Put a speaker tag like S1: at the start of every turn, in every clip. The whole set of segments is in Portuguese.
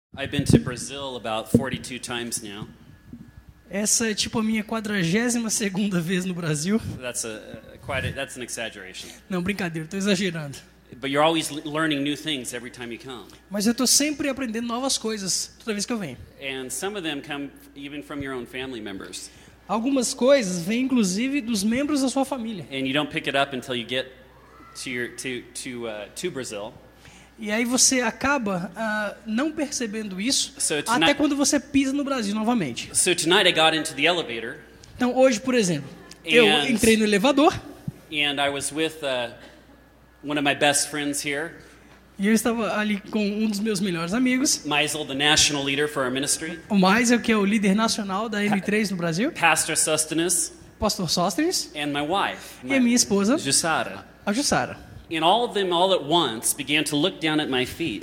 S1: I've been to Brazil about 42 times now.
S2: Essa é tipo a minha 42ª vez no Brasil.
S1: That's that's an exaggeration.
S2: Não, brincadeira, estou exagerando.
S1: But you're always learning new things every time you come.
S2: Mas eu estou sempre aprendendo novas coisas toda vez que eu venho.
S1: And some of them come even from your own family members.
S2: Algumas coisas vêm inclusive dos membros da sua família.
S1: And you don't pick it up until you get to Brazil.
S2: E aí você acaba não percebendo isso
S1: tonight,
S2: até quando você pisa no Brasil novamente.
S1: So tonight I got into the elevator.
S2: Então hoje, por exemplo, eu entrei no elevador.
S1: And I was with one of my best friends here.
S2: E eu estava ali com um dos meus melhores amigos.
S1: Maisel, the national leader for our ministry.
S2: O Maisel, que é o líder nacional da M3 no Brasil.
S1: Pastor Sustenance.
S2: Pastor Sóstenes.
S1: And my wife.
S2: E a minha esposa.
S1: Jussara.
S2: A Jussara.
S1: And all of them all at once began to look down at my feet.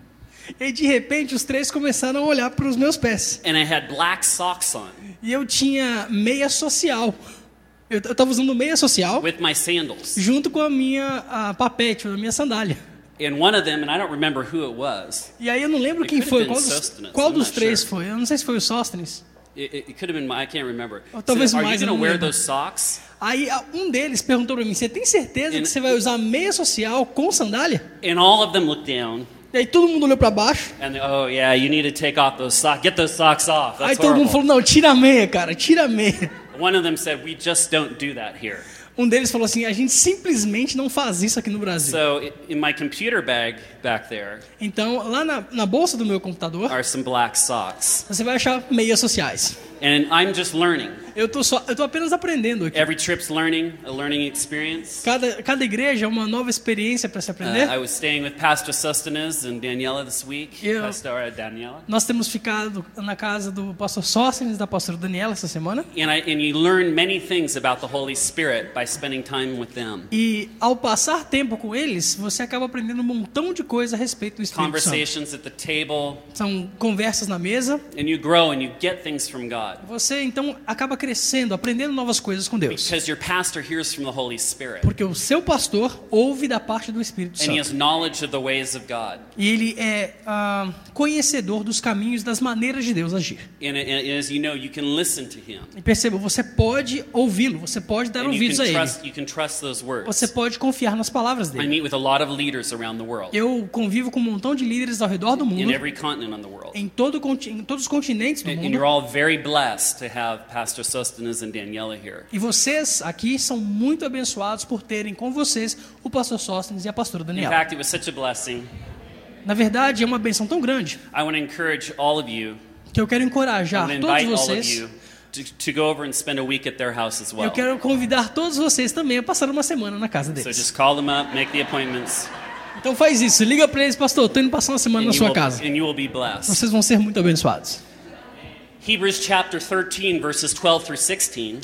S2: E de repente os três começaram a olhar para os meus pés.
S1: And I had black socks on.
S2: E eu tinha meia social. Eu estava usando meia social.
S1: With my sandals.
S2: Junto com a minha papete, a minha sandália.
S1: And one of them, and I don't remember who it was.
S2: E aí eu não lembro quem foi, qual dos três foi. Eu não sei se foi o Sóstenes.
S1: It could have been, I can't remember.
S2: Ou talvez
S1: so, are
S2: mais,
S1: you going to wear those socks?
S2: Aí um deles perguntou para mim: "Você tem certeza que você vai usar meia social com sandália?"
S1: And all of them looked down.
S2: E aí todo mundo olhou para baixo.
S1: And oh yeah, you need to take off those socks. Get those socks off. That's
S2: aí todo mundo falou: "Não, tira a meia, cara, tira a meia."
S1: One of them said, "We just don't do that here."
S2: Um deles falou assim: "A gente simplesmente não faz isso aqui no Brasil."
S1: So in my computer bag back there.
S2: Então lá na bolsa do meu computador.
S1: Are some black socks.
S2: Você vai achar meias sociais.
S1: And I'm just learning.
S2: Eu tô apenas aprendendo aqui.
S1: Every trip's a learning experience.
S2: Cada igreja é uma nova experiência para se aprender.
S1: I was staying with Pastor Sustenance and Daniela this week. Pastor Daniela.
S2: Nós temos ficado na casa do pastor Sóstenes e da pastora Daniela essa semana.
S1: And you learn many things about the Holy Spirit by spending time with them.
S2: E ao passar tempo com eles, você acaba aprendendo um montão de coisa a respeito do Espírito Santo.
S1: Conversations at the table.
S2: São conversas na mesa.
S1: And you grow and you get things from God.
S2: Você então acaba crescendo, aprendendo novas coisas com Deus.
S1: Because your pastor hears from the Holy Spirit.
S2: Porque o seu pastor ouve da parte do Espírito Santo.
S1: And he has knowledge of the ways of God.
S2: E ele é conhecedor dos caminhos, das maneiras de Deus agir.
S1: And as you know, you can listen to him.
S2: E perceba, você pode ouvi-lo, você pode dar ouvidos a ele.
S1: You can trust those words.
S2: Você pode confiar nas palavras dele.
S1: I meet with a lot of leaders around the world.
S2: Eu convivo com um montão de líderes ao redor do mundo.
S1: In every continent on the world.
S2: Em todos os continentes do mundo.
S1: And you're all very blessed to have Pastor Sustenance and Daniela here.
S2: E vocês aqui são muito abençoados por terem com vocês o pastor Sóstenes e a pastora Daniela.
S1: In fact, it was such a blessing.
S2: Na verdade, é uma bênção tão grande.
S1: I want to encourage all of you.
S2: Que eu quero encorajar todos vocês.
S1: To go over and spend a week at their house as well.
S2: Eu quero convidar todos vocês também a passar uma semana na casa deles.
S1: So just call them up, make the appointments.
S2: Então faz isso, liga para eles, pastor, estou indo passar uma semana na sua casa.
S1: And you will be blessed.
S2: Vocês vão ser muito abençoados.
S1: Hebrews chapter 13 verses 12 through 16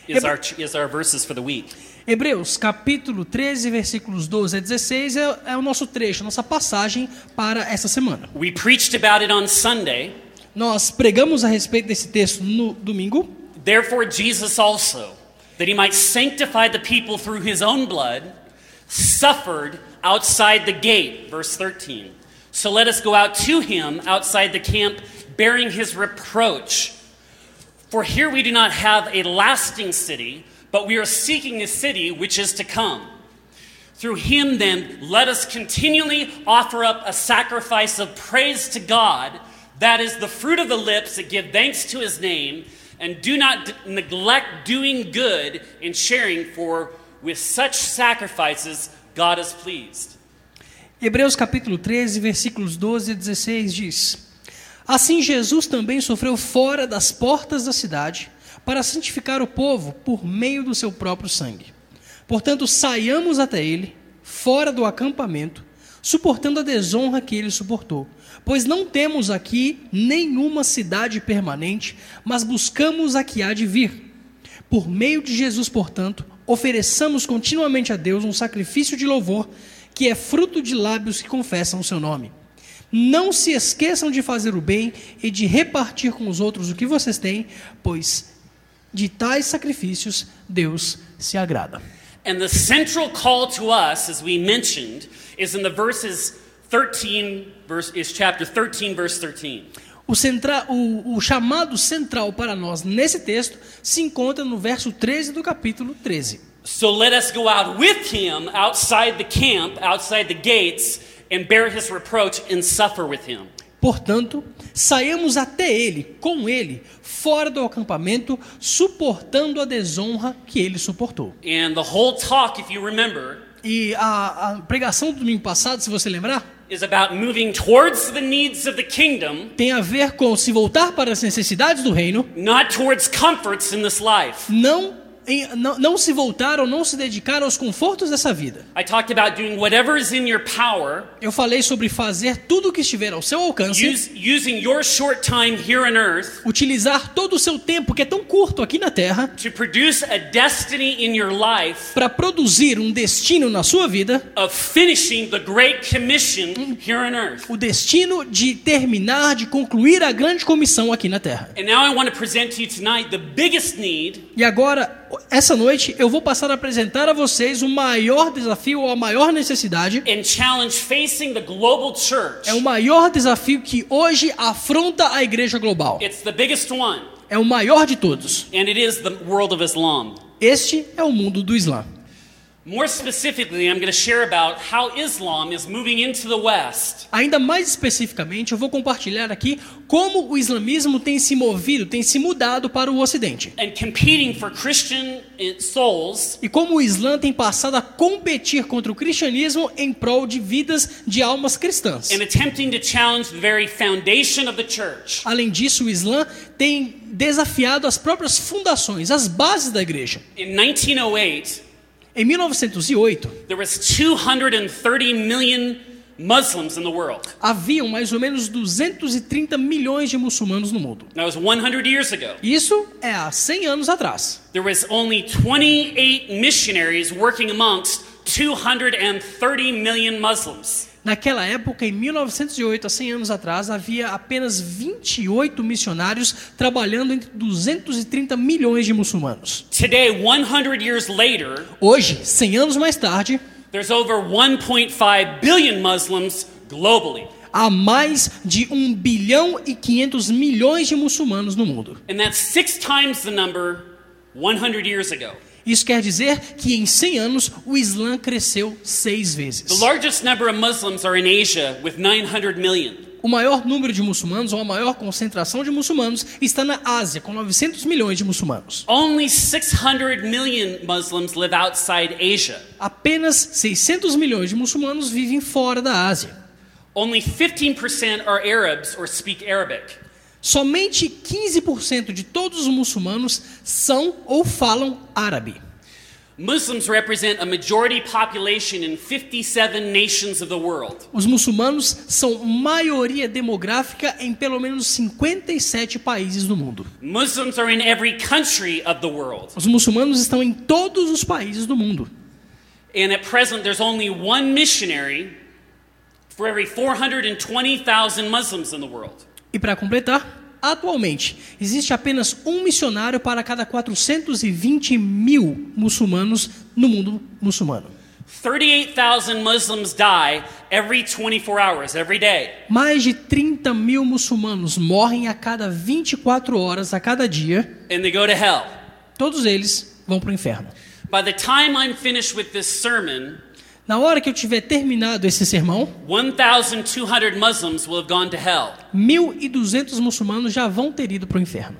S1: is our verses for the week.
S2: Hebreus capítulo 13 versículos 12 a 16 é o nosso trecho, a nossa passagem para essa semana.
S1: We preached about it on Sunday.
S2: Nós pregamos a respeito desse texto no domingo.
S1: Therefore Jesus also, that he might sanctify the people through his own blood, suffered outside the gate, verse 13. So let us go out to him outside the camp, bearing his reproach. For here we do not have a lasting city, but we are seeking a city which is to come. Through him then, let us continually offer up a sacrifice of praise to God, that is the fruit of the lips that give thanks to his name, and do not neglect doing good and sharing, for with such sacrifices God is pleased.
S2: Hebreus capítulo 13, versículos 12 a 16 diz: Assim Jesus também sofreu fora das portas da cidade, para santificar o povo por meio do seu próprio sangue. Portanto, saiamos até ele, fora do acampamento, suportando a desonra que ele suportou. Pois não temos aqui nenhuma cidade permanente, mas buscamos a que há de vir. Por meio de Jesus, portanto, ofereçamos continuamente a Deus um sacrifício de louvor, que é fruto de lábios que confessam o seu nome. Não se esqueçam de fazer o bem e de repartir com os outros o que vocês têm, pois de tais sacrifícios Deus se agrada.
S1: And the central call to us, as we mentioned, is in the verses is chapter 13, verse 13.
S2: O chamado central para nós nesse texto se encontra no verso 13 do capítulo 13.
S1: So let us go out with him outside the camp, outside the gates, and bear his reproach and suffer with him.
S2: Portanto, saímos até ele, com ele, fora do acampamento, suportando a desonra que ele suportou.
S1: And the whole talk, if you remember,
S2: E a pregação do domingo passado, se você lembrar,
S1: is about moving towards the needs of the kingdom,
S2: tem a ver com se voltar para as necessidades do reino,
S1: not towards comforts in this life.
S2: não se voltar ou não se dedicar aos confortos dessa vida.
S1: I talked about doing whatever is in your power,
S2: Eu falei sobre fazer tudo o que estiver ao seu alcance,
S1: using your short time here on earth
S2: utilizar todo o seu tempo, que é tão curto aqui na terra,
S1: to produce a destiny in your life
S2: para produzir um destino na sua vida,
S1: of finishing the Great Commission here on earth.
S2: o destino de terminar, de concluir a grande comissão aqui na terra.
S1: And now I want to present to you tonight the biggest need.
S2: E agora, essa noite, eu vou passar a apresentar a vocês o maior desafio ou a maior necessidade.
S1: And challenge facing the global church.
S2: É o maior desafio que hoje afronta a igreja global.
S1: It's the biggest one.
S2: É o maior de todos.
S1: And it is the world of Islam.
S2: Este é o mundo do Islã.
S1: More specifically, I'm going to share about how Islam is moving into the West.
S2: Ainda mais especificamente, eu vou compartilhar aqui como o islamismo tem se movido, tem se mudado para o Ocidente.
S1: And competing for Christian souls.
S2: E como o Islã tem passado a competir contra o cristianismo em prol de vidas de almas cristãs.
S1: And attempting to challenge the very foundation of the church.
S2: Além disso, o Islã tem desafiado as próprias fundações, as bases da igreja.
S1: In 1908,
S2: em 1908,
S1: there was 230 million Muslims in the world.
S2: Haviam mais ou menos 230 milhões de muçulmanos no mundo.
S1: That was 100 years ago.
S2: Isso é há 100 anos atrás.
S1: There was only 28 missionaries working amongst 230 million Muslims.
S2: Naquela época, em 1908, há 100 anos atrás, havia apenas 28 missionários trabalhando entre 230 milhões de muçulmanos.
S1: Today, 100 years later,
S2: hoje, 100 anos mais tarde,
S1: there's over 1.5 billion Muslims globally.
S2: Há mais de 1 bilhão e 500 milhões de muçulmanos no mundo.
S1: And that's 6 times the number 100 years ago.
S2: Isso quer dizer que em 100 anos o Islã cresceu 6 vezes.
S1: The largest number of Muslims are in Asia with 900 million.
S2: O maior número de muçulmanos, ou a maior concentração de muçulmanos, está na Ásia, com 900 milhões de muçulmanos.
S1: Only 600 million Muslims live outside Asia.
S2: Apenas 600 milhões de muçulmanos vivem fora da Ásia.
S1: Only 15% are Arabs or speak Arabic.
S2: Somente 15% de todos os muçulmanos são ou falam árabe.
S1: Muslims represent a majority population in 57 nations of the world.
S2: Os muçulmanos são maioria demográfica em pelo menos 57 países do mundo.
S1: Muslims are in every country of the world.
S2: Os muçulmanos estão em todos os países do mundo.
S1: And at present there's only one missionary for every 420,000 Muslims in the world.
S2: E para completar, atualmente, existe apenas um missionário para cada 420 mil muçulmanos no mundo muçulmano.
S1: 38,000 Muslims die every 24 hours, every day.
S2: Mais de 30 mil muçulmanos morrem a cada 24 horas, a cada dia.
S1: And they go to hell.
S2: Todos eles vão para o inferno.
S1: By the time I'm finished with this sermon,
S2: na hora que eu tiver terminado esse sermão,
S1: 1,200 Muslims will have gone to hell.
S2: 1.200 muçulmanos já vão ter ido para o inferno.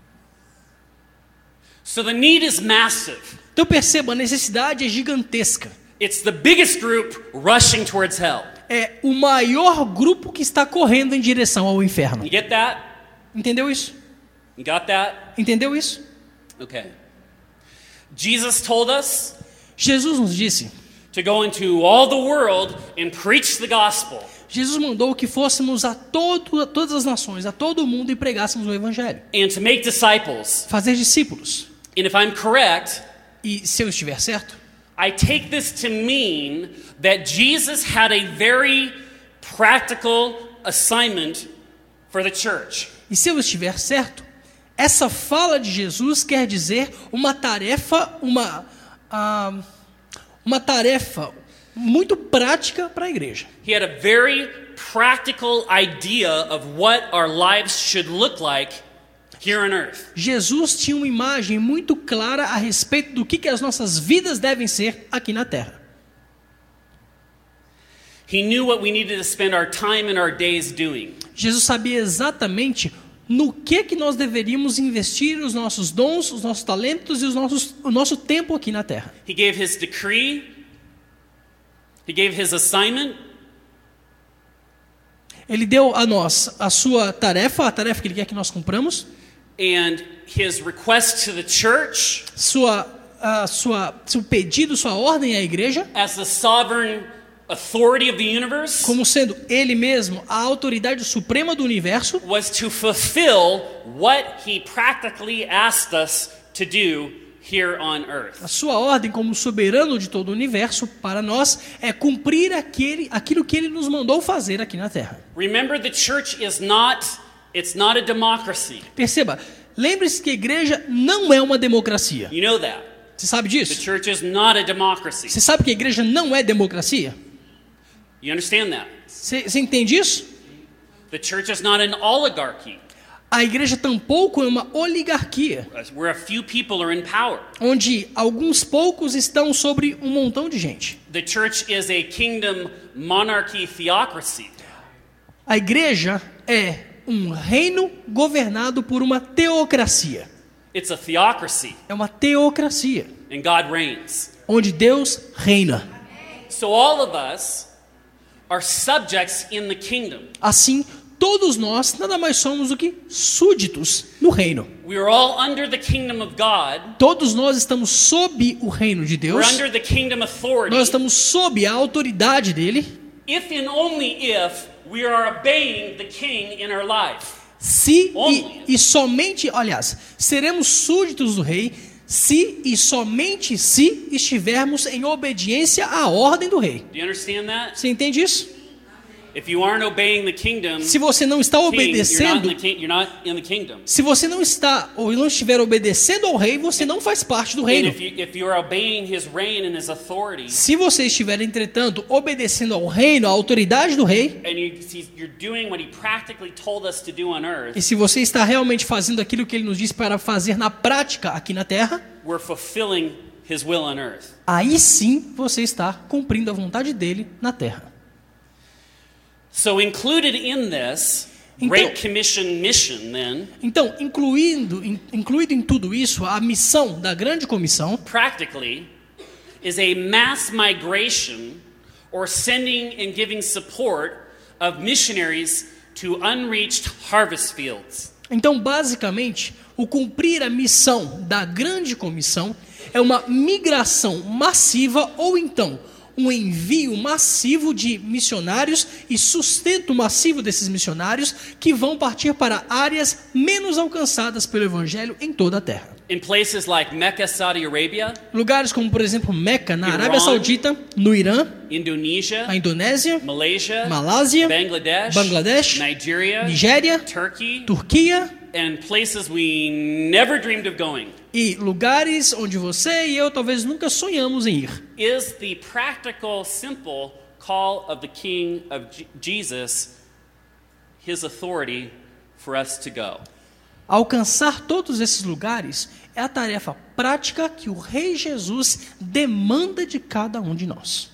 S1: So the need is massive.
S2: Então perceba, a necessidade é gigantesca.
S1: It's the biggest group rushing towards hell.
S2: É o maior grupo que está correndo em direção ao inferno.
S1: You get that?
S2: Entendeu isso?
S1: You got that?
S2: Entendeu isso?
S1: Okay. Jesus told us
S2: Jesus nos disse
S1: to go into all the world and preach the gospel.
S2: Jesus mandou que fôssemos a todas as nações, a todo o mundo e pregássemos o evangelho.
S1: And to make disciples.
S2: Fazer discípulos.
S1: And if I'm correct,
S2: e se eu estiver certo,
S1: I take this to mean that Jesus had a very practical assignment for the church.
S2: E se eu estiver certo, essa fala de Jesus quer dizer uma tarefa, uma tarefa muito prática para a igreja.
S1: He had a very practical idea of what our lives should look like here on earth.
S2: Jesus tinha uma imagem muito clara a respeito do que as nossas vidas devem ser aqui na terra.
S1: He knew what we needed to spend our time and our days doing.
S2: Jesus sabia exatamente no que nós deveríamos investir os nossos dons, os nossos talentos e o nosso tempo aqui na terra.
S1: He gave his decree. He gave his assignment.
S2: Ele deu a nós a sua tarefa, a tarefa que ele quer que nós cumpramos.
S1: And his request to the church,
S2: seu pedido, sua ordem à igreja,
S1: as the sovereign authority of the universe,
S2: como sendo ele mesmo a autoridade suprema do universo,
S1: was to fulfill what he practically asked us to do here on earth.
S2: A sua ordem como soberano de todo o universo para nós é cumprir aquilo que ele nos mandou fazer aqui na terra.
S1: Remember, the church is not a democracy.
S2: Perceba, lembre-se que a igreja não é uma democracia.
S1: You know that.
S2: Você sabe
S1: The
S2: disso?
S1: church is not a democracy.
S2: Você sabe que a igreja não é democracia?
S1: You understand that?
S2: Você entende isso?
S1: The church is not an oligarchy,
S2: A igreja tampouco é uma oligarquia,
S1: where a few people are in power.
S2: onde alguns poucos estão sobre um montão de gente.
S1: The church is a kingdom monarchy theocracy.
S2: A igreja é um reino governado por uma teocracia.
S1: It's a theocracy,
S2: É uma teocracia,
S1: and God reigns.
S2: onde Deus reina.
S1: So all of us are subjects in the kingdom.
S2: Assim, todos nós nada mais somos do que súditos no reino.
S1: We are all under the kingdom of God.
S2: Todos nós estamos sob o reino de
S1: We're
S2: Deus.
S1: under the kingdom authority.
S2: Nós estamos sob a autoridade dele.
S1: If and only if we are obeying the king in our life.
S2: Se
S1: Only.
S2: e somente, aliás, seremos súditos do rei se e somente se estivermos em obediência à ordem do rei.
S1: Do you understand that?
S2: Você entende isso?
S1: If you aren't obeying the kingdom,
S2: Se você não está
S1: king,
S2: obedecendo,
S1: you're not in the kingdom.
S2: se você não está ou não estiver obedecendo ao rei, você não faz parte do
S1: And
S2: reino.
S1: if you're obeying his reign and his authority,
S2: Se você estiver, entretanto, obedecendo ao reino, à autoridade do rei,
S1: and you're doing what he practically told us to do on earth,
S2: e se você está realmente fazendo aquilo que ele nos disse para fazer na prática aqui na terra,
S1: we're fulfilling his will on earth.
S2: aí sim você está cumprindo a vontade dele na terra.
S1: So included in this Great Commission mission, then,
S2: Então, incluído em tudo isso, a missão da grande comissão,
S1: practically, is a mass migration or sending and giving support of missionaries to unreached harvest fields.
S2: então basicamente, o cumprir a missão da grande comissão é uma migração massiva ou então um envio massivo de missionários e sustento massivo desses missionários que vão partir para áreas menos alcançadas pelo evangelho em toda a terra.
S1: In places like Mecca, Saudi Arabia,
S2: Lugares como, por exemplo, Meca, na
S1: Irã,
S2: Arábia Saudita, no Irã,
S1: Indonesia,
S2: na Indonésia,
S1: Malaysia,
S2: Malásia,
S1: Bangladesh, Nigeria,
S2: Nigéria,
S1: Turkey,
S2: Turquia
S1: and places we never dreamed of going.
S2: e lugares onde você e eu talvez nunca sonhamos em ir.
S1: Is the practical, simple call of the King of Jesus, his authority for us to go.
S2: Alcançar todos esses lugares é a tarefa prática que o Rei Jesus demanda de cada um de nós.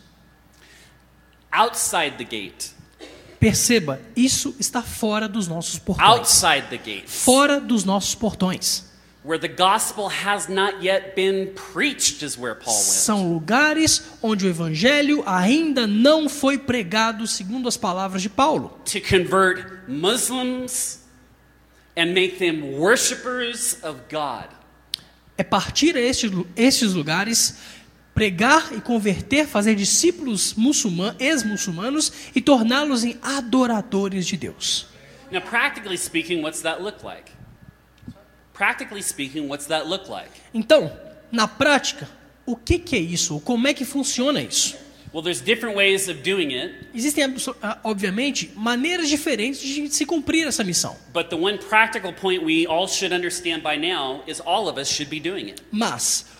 S1: Outside the gate,
S2: Perceba, isso está fora dos nossos portões.
S1: outside the gates,
S2: Fora dos nossos portões.
S1: where the gospel has not yet been preached, is where Paul went.
S2: São lugares onde o evangelho ainda não foi pregado, segundo as palavras de Paulo.
S1: To convert Muslims and make them worshipers of God.
S2: É partir a estes lugares, pregar e converter, fazer discípulos ex-muçulmanos e torná-los em adoradores de Deus.
S1: Now, practically speaking, what's that look like? Practically speaking, what's that look like?
S2: Então, na prática, o que é isso? Como é que funciona isso?
S1: Well, there's different ways of doing it,
S2: Existem, obviamente, maneiras diferentes de se cumprir essa missão.
S1: but the one practical point we all should understand by now is all of us should be doing it.
S2: Mas,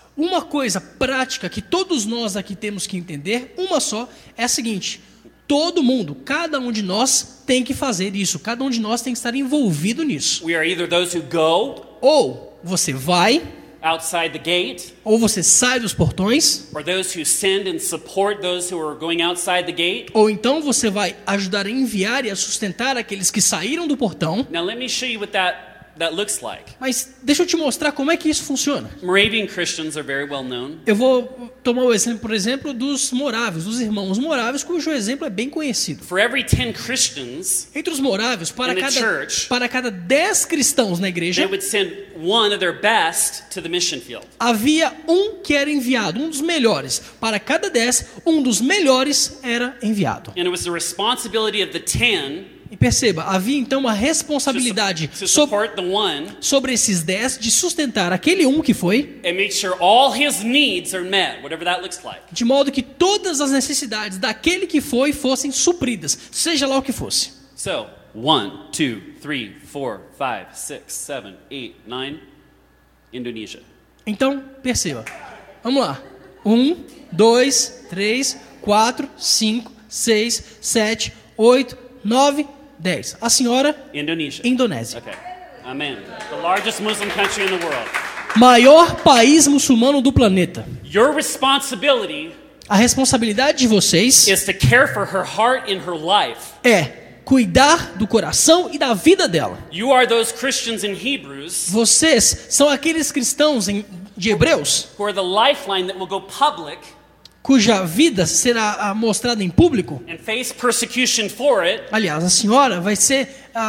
S2: uma coisa prática que todos nós aqui temos que entender, uma só, é a seguinte: todo mundo, cada um de nós tem que fazer isso, cada um de nós tem que estar envolvido nisso.
S1: We are either those who go
S2: Ou você vai,
S1: outside the gate,
S2: ou você sai dos portões,
S1: or those who send and support those who are going outside the gate.
S2: ou então você vai ajudar a enviar e a sustentar aqueles que saíram do portão.
S1: Now let me show you what that looks like.
S2: Mas deixa eu te mostrar como é que isso funciona.
S1: Moravian Christians are very well known.
S2: Eu vou tomar o exemplo, por exemplo, dos morávios, dos irmãos morávios, cujo exemplo é bem conhecido.
S1: For every 10 Christians,
S2: Entre os morávios,
S1: In the church,
S2: para cada 10 cristãos na
S1: they
S2: igreja,
S1: would send one of their best to the mission field.
S2: havia um que era enviado, um dos melhores. Para cada 10, um dos melhores era enviado.
S1: And it was the responsibility of the 10
S2: E perceba, havia então uma
S1: to
S2: responsabilidade
S1: support the one
S2: sobre esses 10 de sustentar aquele um que foi,
S1: and make sure all his needs are met, whatever that looks like.
S2: de modo que todas as necessidades daquele que foi fossem supridas, seja lá o que fosse.
S1: So, 1, 2, 3, 4, 5, 6, 7, 8, 9, Indonesia.
S2: Então, perceba. Vamos lá. 1, 2, 3, 4, 5, 6, 7, 8, 9, 10. A senhora,
S1: Indonesia.
S2: Indonésia.
S1: Okay. Amen. The largest Muslim country in the world.
S2: Maior país muçulmano do planeta.
S1: Your responsibility
S2: A responsabilidade de vocês
S1: is to care for her heart and her life.
S2: é cuidar do coração e da vida dela.
S1: You are those Christians in Hebrews
S2: Vocês são aqueles cristãos de Hebreus
S1: who are the lifeline that will go public
S2: cuja vida será mostrada em público.
S1: and face persecution for it,
S2: Aliás, a senhora vai ser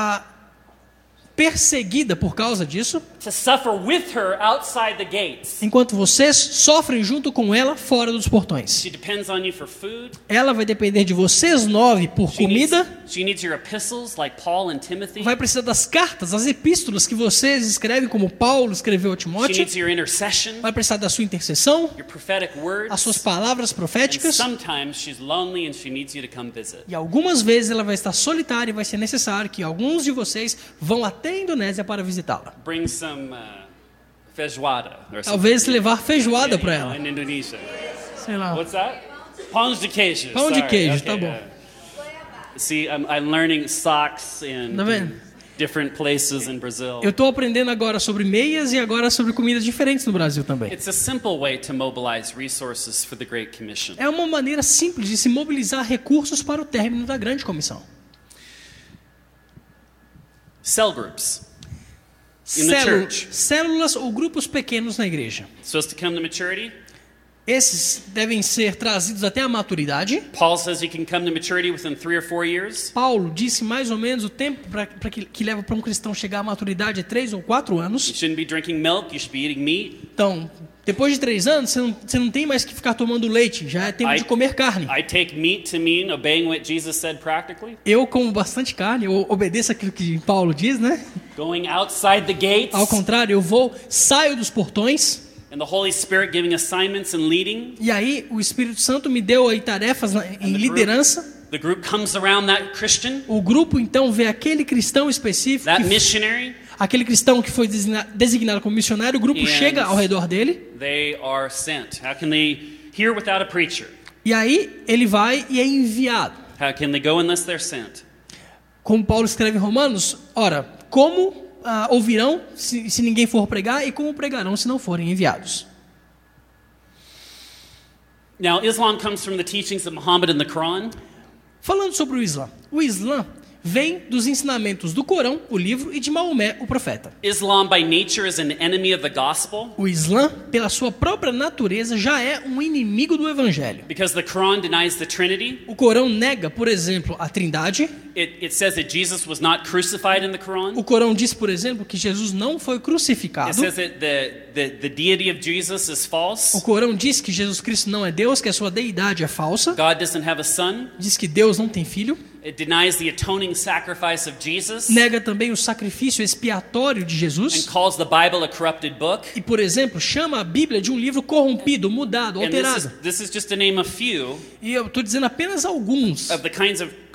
S2: perseguida por causa disso,
S1: to suffer with her outside the gates.
S2: enquanto vocês sofrem junto com ela fora dos portões.
S1: She depends on you for food.
S2: Ela vai depender de vocês 9 por comida,
S1: She needs your epistles like Paul and Timothy.
S2: vai precisar das cartas, as epístolas que vocês escrevem, como Paulo escreveu a
S1: She
S2: Timóteo,
S1: needs your intercession,
S2: vai precisar da sua intercessão,
S1: your prophetic words.
S2: as suas palavras
S1: And
S2: proféticas,
S1: sometimes she's lonely and she needs you to come visit.
S2: e algumas vezes ela vai estar solitária e vai ser necessário que alguns de vocês vão até a Indonésia para visitá-la.
S1: Bring some feijoada or something.
S2: Talvez levar feijoada para
S1: You know,
S2: ela.
S1: in Indonesia.
S2: Sei lá.
S1: What's that? Pães de queijo.
S2: Pão de
S1: Sorry.
S2: queijo,
S1: Okay,
S2: tá bom.
S1: yeah. See, I'm learning socks in
S2: Tá vendo?
S1: different places in Brazil.
S2: Eu estou aprendendo agora sobre meias e agora sobre comidas diferentes no Brasil também.
S1: It's a simple way to mobilize resources for the Great Commission.
S2: É uma maneira simples de se mobilizar recursos para o término da grande comissão.
S1: Cell groups in the church.
S2: Células ou grupos pequenos na igreja.
S1: Supposed to come to maturity.
S2: Esses devem ser trazidos até a maturidade.
S1: Paul says you can come to maturity within 3 or 4 years.
S2: Paulo disse mais ou menos o tempo que leva para um cristão chegar à maturidade é 3 ou 4
S1: You
S2: anos.
S1: shouldn't be drinking milk, you should be eating meat.
S2: Então, depois de 3 anos, você não tem mais que ficar tomando leite. Já é tempo de comer carne.
S1: I take meat to mean obeying what Jesus said practically.
S2: Eu como bastante carne, eu obedeço aquilo que Paulo diz, né?
S1: Going outside the gates.
S2: Ao contrário, saio dos portões.
S1: And the Holy Spirit giving assignments and leading.
S2: E aí o Espírito Santo me deu aí tarefas em liderança.
S1: The group comes around that Christian,
S2: O grupo então vê aquele cristão específico,
S1: that missionary.
S2: aquele cristão que foi designado como missionário, o grupo
S1: And
S2: chega ao redor dele.
S1: They are sent. How can they hear without a preacher?
S2: E aí ele vai e é enviado.
S1: How can they go unless they're sent?
S2: Como Paulo escreve em Romanos, ora, como ouvirão se ninguém for pregar e como pregarão se não forem enviados.
S1: Now, Islam comes from the teachings of Muhammad and the Quran.
S2: Falando sobre o Islã vem dos ensinamentos do Corão, o livro, e de Maomé, o profeta.
S1: Islam by nature is an enemy of the gospel
S2: O Islã, pela sua própria natureza, já é um inimigo do Evangelho.
S1: because the Quran denies the Trinity.
S2: O Corão nega, por exemplo, a Trindade.
S1: It says that Jesus was not crucified in the Quran.
S2: O Corão diz, por exemplo, que Jesus não foi crucificado.
S1: It says that the deity of Jesus is
S2: O
S1: false.
S2: Corão diz que Jesus Cristo não é Deus, que a sua deidade é falsa.
S1: God doesn't have a son.
S2: Diz que Deus não tem filho.
S1: It denies the atoning sacrifice of Jesus
S2: Nega também o sacrifício expiatório de
S1: and
S2: Jesus.
S1: calls the Bible a corrupted book.
S2: E, por exemplo, chama a Bíblia de um livro corrompido, mudado,
S1: And
S2: alterado.
S1: this is just to name a few
S2: E eu estou dizendo apenas alguns
S1: of the kinds of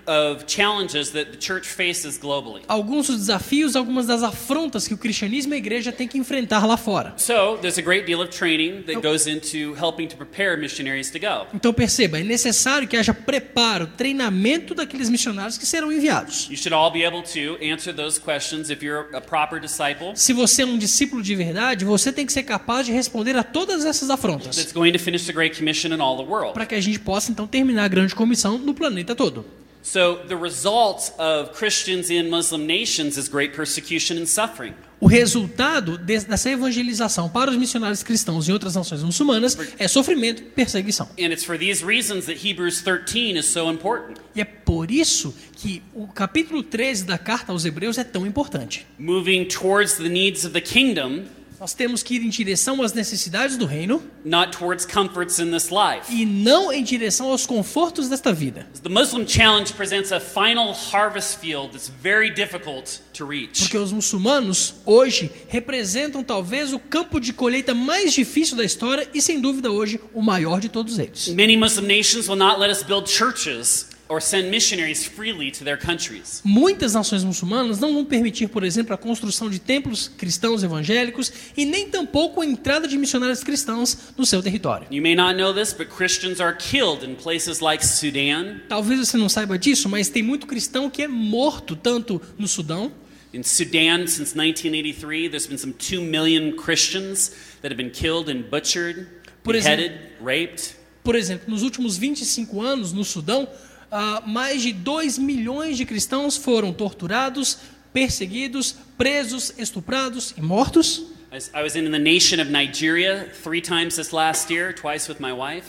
S1: of challenges that the church faces globally.
S2: Alguns dos desafios, algumas das afrontas que o cristianismo e a igreja têm que enfrentar lá fora.
S1: So, there's a great deal of training that goes into helping to prepare missionaries to go.
S2: Então perceba, é necessário que haja preparo, treinamento daqueles missionários que serão enviados.
S1: You should all be able to answer those questions if you're a proper disciple.
S2: Se você é um discípulo de verdade, você tem que ser capaz de responder a todas essas afrontas,
S1: That's going to finish the Great Commission in all the world.
S2: para que a gente possa então terminar a grande comissão no planeta todo.
S1: So, the result of Christians in Muslim nations is great persecution and suffering.
S2: O resultado dessa evangelização para os missionários cristãos em outras nações muçulmanas é sofrimento e perseguição.
S1: And it's for these reasons that Hebrews 13 is so important.
S2: E é por isso que o capítulo 13 da carta aos Hebreus é tão importante.
S1: Moving towards the needs of the kingdom,
S2: Nós temos que ir em direção às necessidades do reino
S1: not towards comforts in this life.
S2: e não em direção aos confortos desta vida.
S1: The Muslim challenge presents a final harvest field that's very difficult to reach.
S2: Porque os muçulmanos hoje representam talvez o campo de colheita mais difícil da história e sem dúvida hoje o maior de todos eles.
S1: Many Muslim nations will not let us build churches or send missionaries freely to their countries.
S2: Muitas nações muçulmanas não vão permitir, por exemplo, a construção de templos cristãos evangélicos e nem tampouco a entrada de missionários cristãos no seu território.
S1: You may not know this, but Christians are killed in places like Sudan.
S2: Talvez você não saiba disso, mas tem muito cristão que é morto tanto no Sudão.
S1: In Sudan, since 1983, there's been some 2 million Christians that have been killed and butchered, beheaded, raped.
S2: Por exemplo, nos últimos 25 anos no Sudão, mais de 2 milhões de cristãos foram torturados, perseguidos, presos, estuprados e mortos.
S1: I was in the nation of Nigeria 3 times this last year, twice with my wife.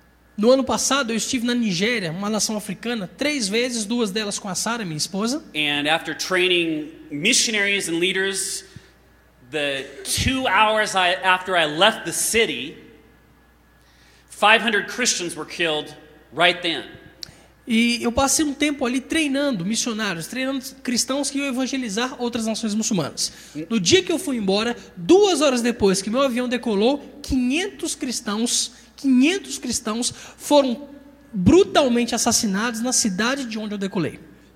S2: No ano passado eu estive na Nigéria, uma nação africana, 3 vezes, 2 delas com a Sara, minha esposa.
S1: And after training missionaries and leaders, the 2 hours after I left the city, 500 Christians were killed right then.
S2: E eu passei um tempo ali treinando missionários, treinando cristãos que iam evangelizar outras nações muçulmanas. No dia que eu fui embora, 2 horas depois que meu avião decolou, 500 cristãos foram brutalmente assassinados na cidade de onde eu decolei.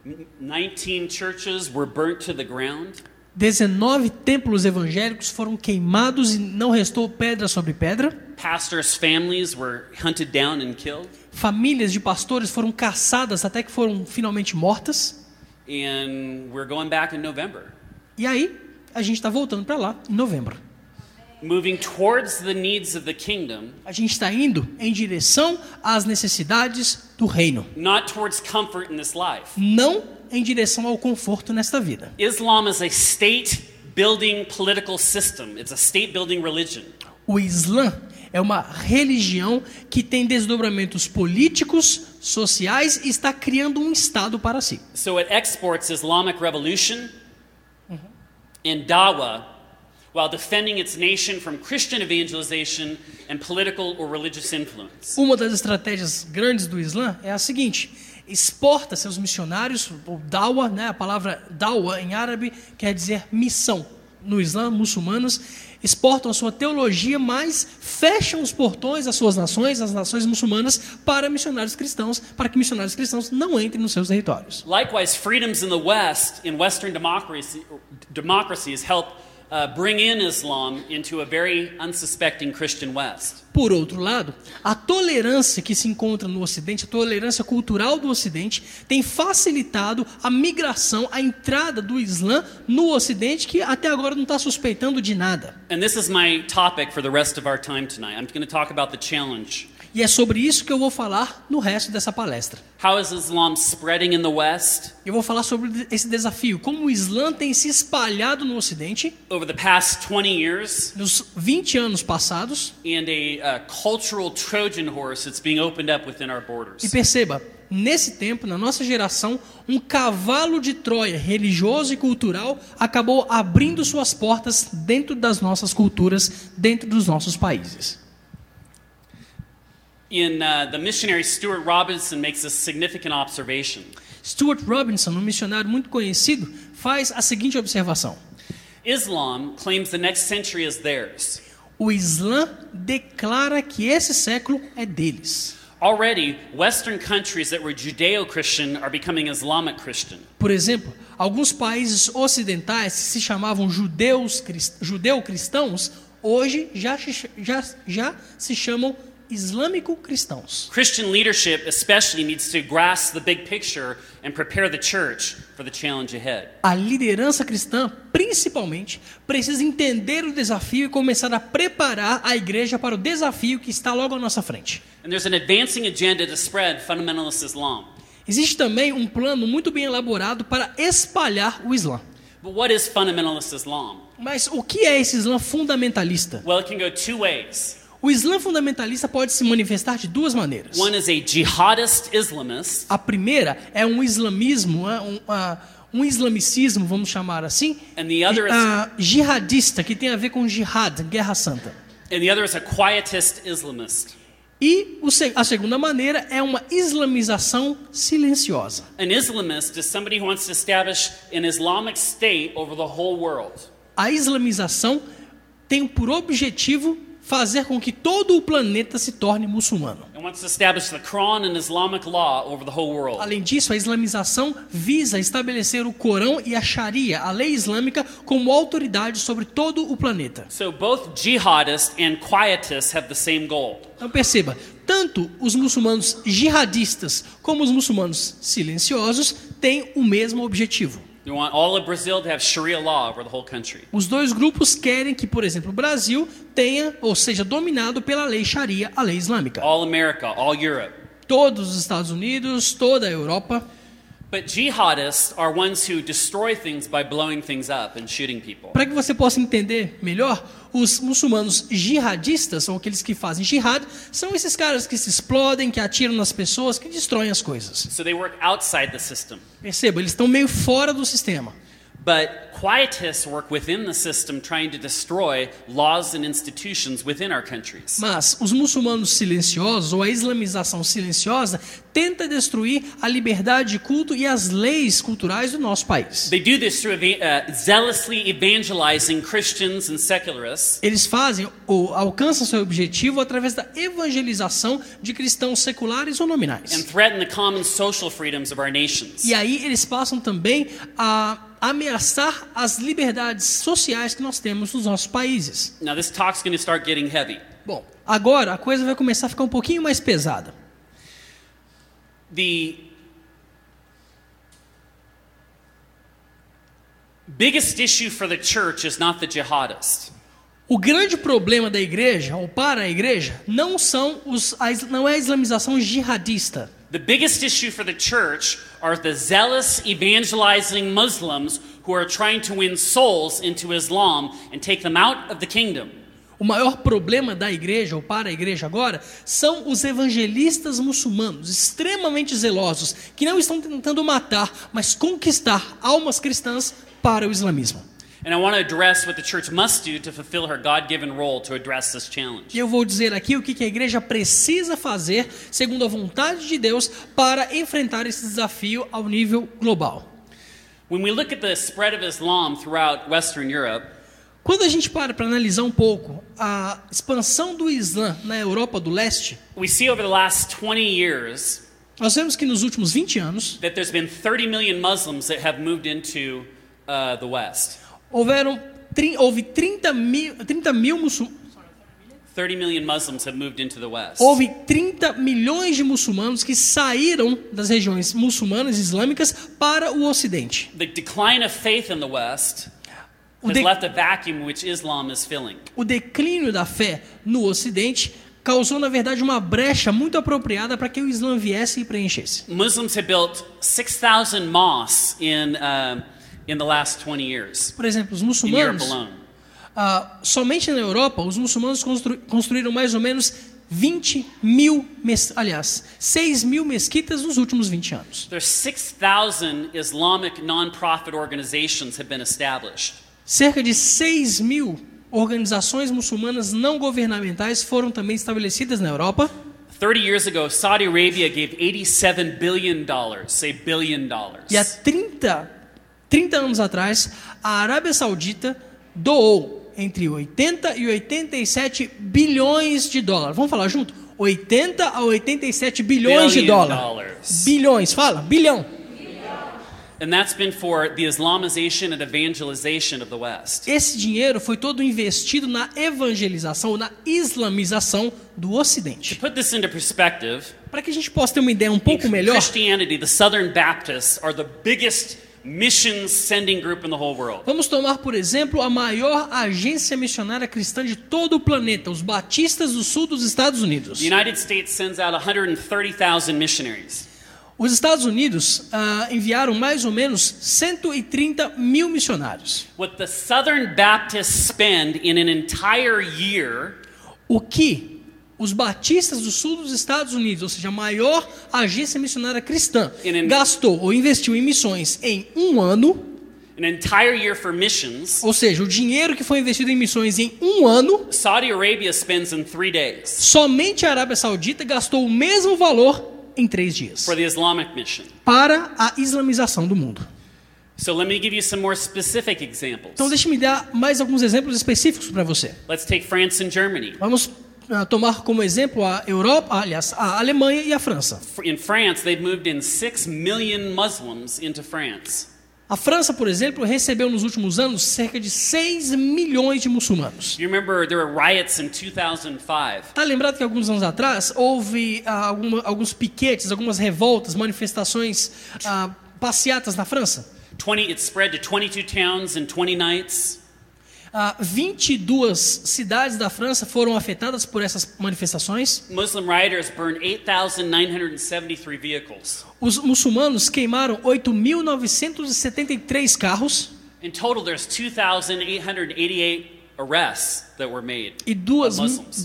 S1: 19 churches were burnt to the ground.
S2: 19 templos evangélicos foram queimados e não restou pedra sobre pedra.
S1: Pastors' families were hunted down and killed.
S2: Famílias de pastores foram caçadas até que foram finalmente mortas.
S1: And we're going back in November.
S2: E aí, a gente está voltando para lá em novembro.
S1: Moving towards the needs of the kingdom,
S2: A gente está indo em direção às necessidades do reino,
S1: not towards comfort in this life.
S2: não em direção ao conforto nesta vida.
S1: Islam is a state-building political system. It's a state-building religion.
S2: O Islã é uma religião que tem desdobramentos políticos, sociais e está criando um estado para si.
S1: So it exports Islamic revolution and dawah while defending its nation from Christian evangelization and political or religious influence.
S2: Uma das estratégias grandes do Islã é a seguinte: exporta seus missionários, ou dawa, né? A palavra dawa em árabe quer dizer missão. No Islã, muçulmanos exportam a sua teologia, mas fecham os portões às suas nações, as nações muçulmanas, para missionários cristãos, para que missionários cristãos não entrem nos seus territórios.
S1: Likewise, freedoms in the West, in Western democracies help bring in Islam into a very unsuspecting Christian West.
S2: Por outro lado, a tolerância que se encontra no Ocidente, a tolerância cultural do Ocidente, tem facilitado a migração, a entrada do Islã no Ocidente, que até agora não está suspeitando de nada.
S1: And this is my topic for the rest of our time tonight. I'm going to talk about the challenge.
S2: E é sobre isso que eu vou falar no resto dessa palestra.
S1: How is Islam spreading in the West?
S2: Eu vou falar sobre esse desafio, como o Islã tem se espalhado no Ocidente
S1: Over the past 20 years,
S2: nos 20 anos passados.
S1: and a cultural Trojan horse that's being opened up within our
S2: E
S1: borders.
S2: perceba, nesse tempo, na nossa geração, um cavalo de Troia religioso e cultural acabou abrindo suas portas dentro das nossas culturas, dentro dos nossos países.
S1: In the missionary Stuart Robinson makes a significant observation.
S2: Stuart Robinson, um missionário muito conhecido, faz a seguinte observação:
S1: Islam claims the next century is theirs.
S2: o Islã declara que esse século é deles.
S1: Already, Western countries that were Judeo-Christian are becoming Islamic Christian.
S2: Por exemplo, alguns países ocidentais que se chamavam judeu-cristãos, hoje já se chamam islâmico-cristãos.
S1: Christian leadership especially needs to grasp the big picture and prepare the church for the challenge ahead.
S2: A liderança cristã, principalmente, precisa entender o desafio e começar a preparar a igreja para o desafio que está logo à nossa frente.
S1: And there's an advancing agenda to spread fundamentalist Islam.
S2: Existe também um plano muito bem elaborado para espalhar o Islã.
S1: But what is fundamentalist Islam?
S2: Mas o que é esse Islã fundamentalista?
S1: Well, it can go two ways.
S2: O Islã fundamentalista pode se manifestar de duas maneiras.
S1: One is a jihadist Islamist,
S2: A primeira é um islamismo, um islamicismo, vamos chamar assim,
S1: and the other is
S2: jihadista, que tem a ver com jihad, guerra santa.
S1: a quietist Islamist.
S2: E a segunda maneira é uma islamização silenciosa.
S1: An Islamist is somebody who wants to establish an Islamic state over the whole world.
S2: A islamização tem por objetivo fazer com que todo o planeta se torne muçulmano.
S1: And wants to establish the Quran and Islamic law over the whole world.
S2: Além disso, a islamização visa estabelecer o Corão e a Sharia, a lei islâmica, como autoridade sobre todo o planeta.
S1: So both jihadists and quietists have the same goal.
S2: Então perceba, tanto os muçulmanos jihadistas como os muçulmanos silenciosos têm o mesmo objetivo.
S1: They want all of Brazil to have Sharia law over the whole country.
S2: Os dois grupos querem que, por exemplo, o Brasil tenha, ou seja, dominado pela lei Sharia, a lei islâmica.
S1: All America, all Europe.
S2: Todos os Estados Unidos, toda a Europa.
S1: But jihadists are ones who destroy things by blowing things up and shooting people.
S2: Para que você possa entender melhor, os muçulmanos jihadistas, ou aqueles que fazem jihad, são esses caras que se explodem, que atiram nas pessoas, que destroem as coisas.
S1: So they work outside the system.
S2: Perceba, eles estão meio fora do sistema.
S1: But quietists work within the system trying to destroy laws and institutions within our countries.
S2: Mas os muçulmanos silenciosos, ou a islamização silenciosa, tenta destruir a liberdade de culto e as leis culturais do nosso país.
S1: They do this through zealously evangelizing Christians and secularists.
S2: Eles fazem ou alcançam seu objetivo através da evangelização de cristãos seculares ou nominais.
S1: And threaten the common social freedoms of our nations.
S2: E aí eles passam também a ameaçar as liberdades sociais que nós temos nos nossos países.
S1: Now this talk's going to start getting heavy.
S2: Bom, agora a coisa vai começar a ficar um pouquinho mais pesada.
S1: The biggest issue for the church is not the jihadists.
S2: O grande problema da igreja, ou para a igreja, não é a islamização jihadista.
S1: The biggest issue for the church are the zealous evangelizing Muslims who are trying to win souls into Islam and take them out of the kingdom.
S2: O maior problema da igreja, ou para a igreja agora, são os evangelistas muçulmanos, extremamente zelosos, que não estão tentando matar, mas conquistar almas cristãs para o islamismo.
S1: And I want to address what the church must do to fulfill her God-given role to address this challenge.
S2: E eu vou dizer aqui o que a igreja precisa fazer, segundo a vontade de Deus, para enfrentar esse desafio ao nível global.
S1: When we look at the spread of Islam throughout Western Europe,
S2: quando a gente para analisar um pouco a expansão do Islã na Europa do Leste,
S1: we see over the last 20 years
S2: nós vemos que nos últimos 20 anos
S1: that there's been 30 million Muslims that have moved into the West.
S2: Houve 30 mil muçulmanos.
S1: 30 million Muslims have moved into the West.
S2: Houve 30 milhões de muçulmanos que saíram das regiões muçulmanas e islâmicas para o Ocidente.
S1: The decline of faith in the West has left a vacuum which Islam is filling.
S2: O declínio da fé no Ocidente causou, na verdade, uma brecha muito apropriada para que o Islã viesse e preenchesse.
S1: Muslims have built 6,000 mosques in the last 20 years.
S2: Por exemplo, os
S1: In Europe
S2: muçulmanos,
S1: alone.
S2: somente na Europa, os muçulmanos construíram mais ou menos 6 mil mesquitas nos últimos 20 anos.
S1: There's 6,000 Islamic non-profit organizations have been established.
S2: Cerca de 6 mil organizações muçulmanas não governamentais foram também estabelecidas na Europa.
S1: 30 years ago, Saudi Arabia gave $87 billion, say billion dollars.
S2: E há 30 anos atrás, a Arábia Saudita doou entre 80 e 87 bilhões de dólares. Vamos falar junto? 80 a 87 bilhões de dólares. Bilhões, fala, bilhão.
S1: And that's been for the Islamization and evangelization of the West.
S2: Esse dinheiro foi todo investido na evangelização, na islamização do
S1: To
S2: Ocidente.
S1: put this into perspective,
S2: Para que a gente possa ter uma ideia um pouco
S1: in
S2: melhor,
S1: Christianity, the Southern Baptists are the biggest mission sending group in the whole world.
S2: vamos tomar, por exemplo, a maior agência missionária cristã de todo o planeta, os Batistas do Sul dos Estados Unidos.
S1: The United States sends out 130,000 missionaries.
S2: Os Estados Unidos enviaram mais ou menos 130 mil missionários.
S1: What the Southern Baptists spend in an entire year
S2: O que os Batistas do Sul dos Estados Unidos, ou seja, a maior agência missionária cristã, gastou ou investiu em missões em um ano,
S1: an entire year for missions,
S2: ou seja, o dinheiro que foi investido em missões em um ano,
S1: Saudi Arabia spends in 3 days
S2: somente a Arábia Saudita gastou o mesmo valor em 3 dias
S1: for the Islamic mission.
S2: para a islamização do mundo.
S1: So let me give you some more specific examples.
S2: Então deixe-me dar mais alguns exemplos específicos para você.
S1: Let's take France and Germany.
S2: Vamos tomar como exemplo a Europa, aliás, a Alemanha e a França.
S1: In France, they've moved in 6 million Muslims into France.
S2: A França, por exemplo, recebeu nos últimos anos cerca de 6 milhões de muçulmanos.
S1: You remember there were riots in 2005.
S2: Está lembrado que alguns anos atrás houve alguns piquetes, algumas revoltas, manifestações, passeatas na França?
S1: It spread to 22 towns in 20 nights.
S2: 22 cidades da França foram afetadas por essas manifestações.
S1: Muslim rioters burned 8,973 vehicles.
S2: Os muçulmanos queimaram 8.973 carros.
S1: In total, there's 2,888 arrests that were made
S2: E
S1: of Muslims.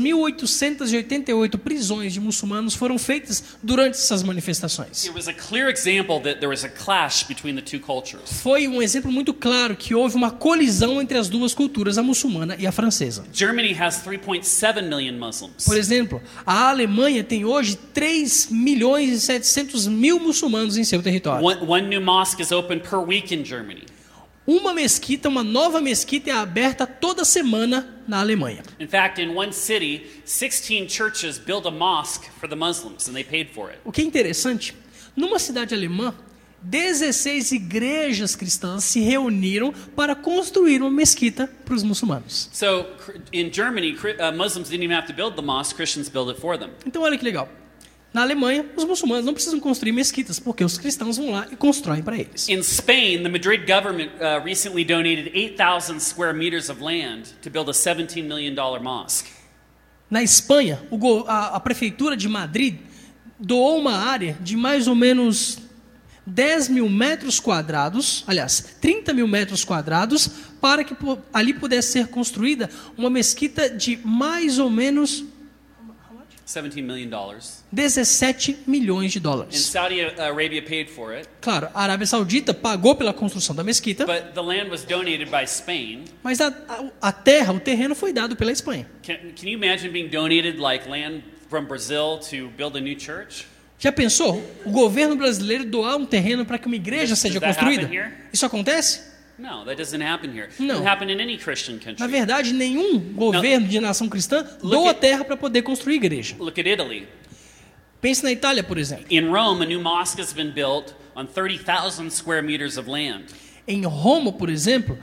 S2: 2.888 prisões de muçulmanos foram feitas durante essas manifestações.
S1: It was a clear example that there was a clash between the two cultures.
S2: Foi um exemplo muito claro que houve uma colisão entre as duas culturas, a muçulmana e a francesa.
S1: Germany has 3.7 million Muslims.
S2: Por exemplo, a Alemanha tem hoje 3.700.000 muçulmanos em seu território.
S1: One new mosque is open per week in Germany.
S2: Uma nova mesquita é aberta toda semana na Alemanha.
S1: In fact, in one city, 16 churches built a mosque for the Muslims, and they paid for it.
S2: O que é interessante, numa cidade alemã, 16 igrejas cristãs se reuniram para construir uma mesquita para os muçulmanos.
S1: So, in Germany, Muslims didn't even have to build the mosque, Christians built it for them.
S2: Então olha que legal. Na Alemanha, os muçulmanos não precisam construir mesquitas, porque os cristãos vão lá e constroem para eles.
S1: In Spain, the Madrid government recently donated 8,000 square meters of land to build a $17 million mosque.
S2: Na Espanha, a prefeitura de Madrid doou uma área de mais ou menos 10 mil metros quadrados, aliás, 30 mil metros quadrados, para que ali pudesse ser construída uma mesquita de mais ou menos
S1: $17 million.
S2: 17 milhões de
S1: And
S2: dólares.
S1: Saudi Arabia paid for it,
S2: Claro, a Arábia Saudita pagou pela construção da mesquita,
S1: but the land was donated by Spain.
S2: mas a terra, o terreno foi dado pela Espanha.
S1: Can you imagine being donated like land from Brazil to build a new church?
S2: Já pensou? O governo brasileiro doar um terreno para que uma igreja seja
S1: Does that
S2: construída?
S1: happen here?
S2: Isso acontece?
S1: No, that doesn't happen here. It
S2: No.
S1: doesn't happen in any Christian
S2: Na
S1: country.
S2: verdade, nenhum governo de nação cristã
S1: Look
S2: doa
S1: at-
S2: terra para poder construir igreja.
S1: Look at Italy.
S2: Pense na Itália, por exemplo.
S1: In Rome, a new mosque has been built on 30,000 square meters of land.
S2: Em Roma, por exemplo,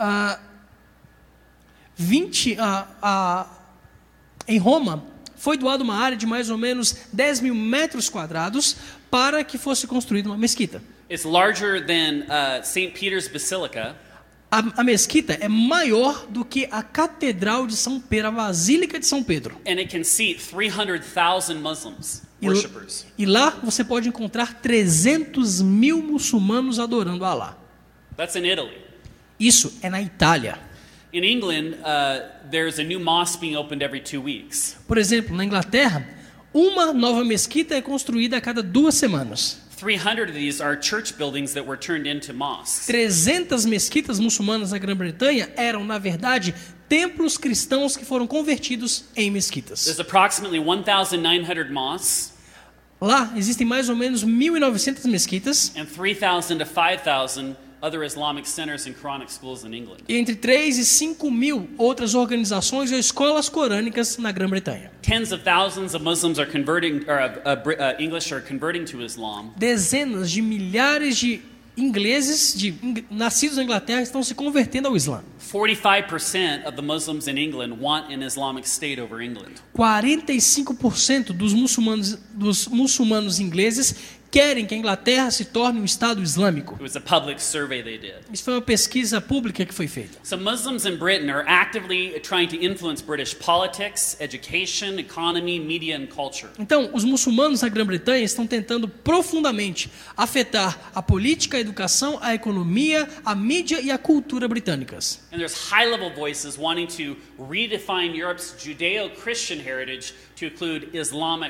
S2: em Roma foi doada uma área de mais ou menos 10 mil metros quadrados para que fosse construída uma mesquita.
S1: It's larger than St. Peter's Basilica,
S2: A mesquita é maior do que a Catedral de São Pedro, a Basílica de São Pedro.
S1: and it can seat 300,000 Muslims, worshippers.
S2: E lá você pode encontrar 300 mil muçulmanos adorando a Alá.
S1: That's in Italy.
S2: Isso é na Itália.
S1: In England, there's a new mosque being opened every 2 weeks.
S2: Por exemplo, na Inglaterra, uma nova mesquita é construída a cada 2 semanas.
S1: 300 of these are church buildings that were turned into mosques.
S2: 300 mesquitas muçulmanas na Grã-Bretanha eram, na verdade, templos cristãos que foram convertidos em mesquitas.
S1: There's approximately 1,900 mosques
S2: Lá existem mais ou menos 1.900 mesquitas
S1: and 3,000 to 5,000 other Islamic centers and Quranic schools in England.
S2: E entre 3 e 5 mil outras organizações ou escolas corânicas na Grã-Bretanha.
S1: Tens of thousands of Muslims are converting, or English are converting to Islam.
S2: Dezenas de milhares de ingleses nascidos na Inglaterra estão se convertendo ao Islã.
S1: 45% of the Muslims in England want an Islamic state over England.
S2: 45% dos muçulmanos ingleses querem que a Inglaterra se torne um Estado islâmico.
S1: It was a public survey they did.
S2: Isso foi uma pesquisa pública que foi feita.
S1: So Muslims in Britain are actively trying to influence British politics, education, economy, media and culture.
S2: Então, os muçulmanos na Grã-Bretanha estão tentando profundamente afetar a política, a educação, a economia, a mídia e a cultura britânicas.
S1: And there's high-level voices wanting to redefine Europe's Judeo-Christian heritage to include Islam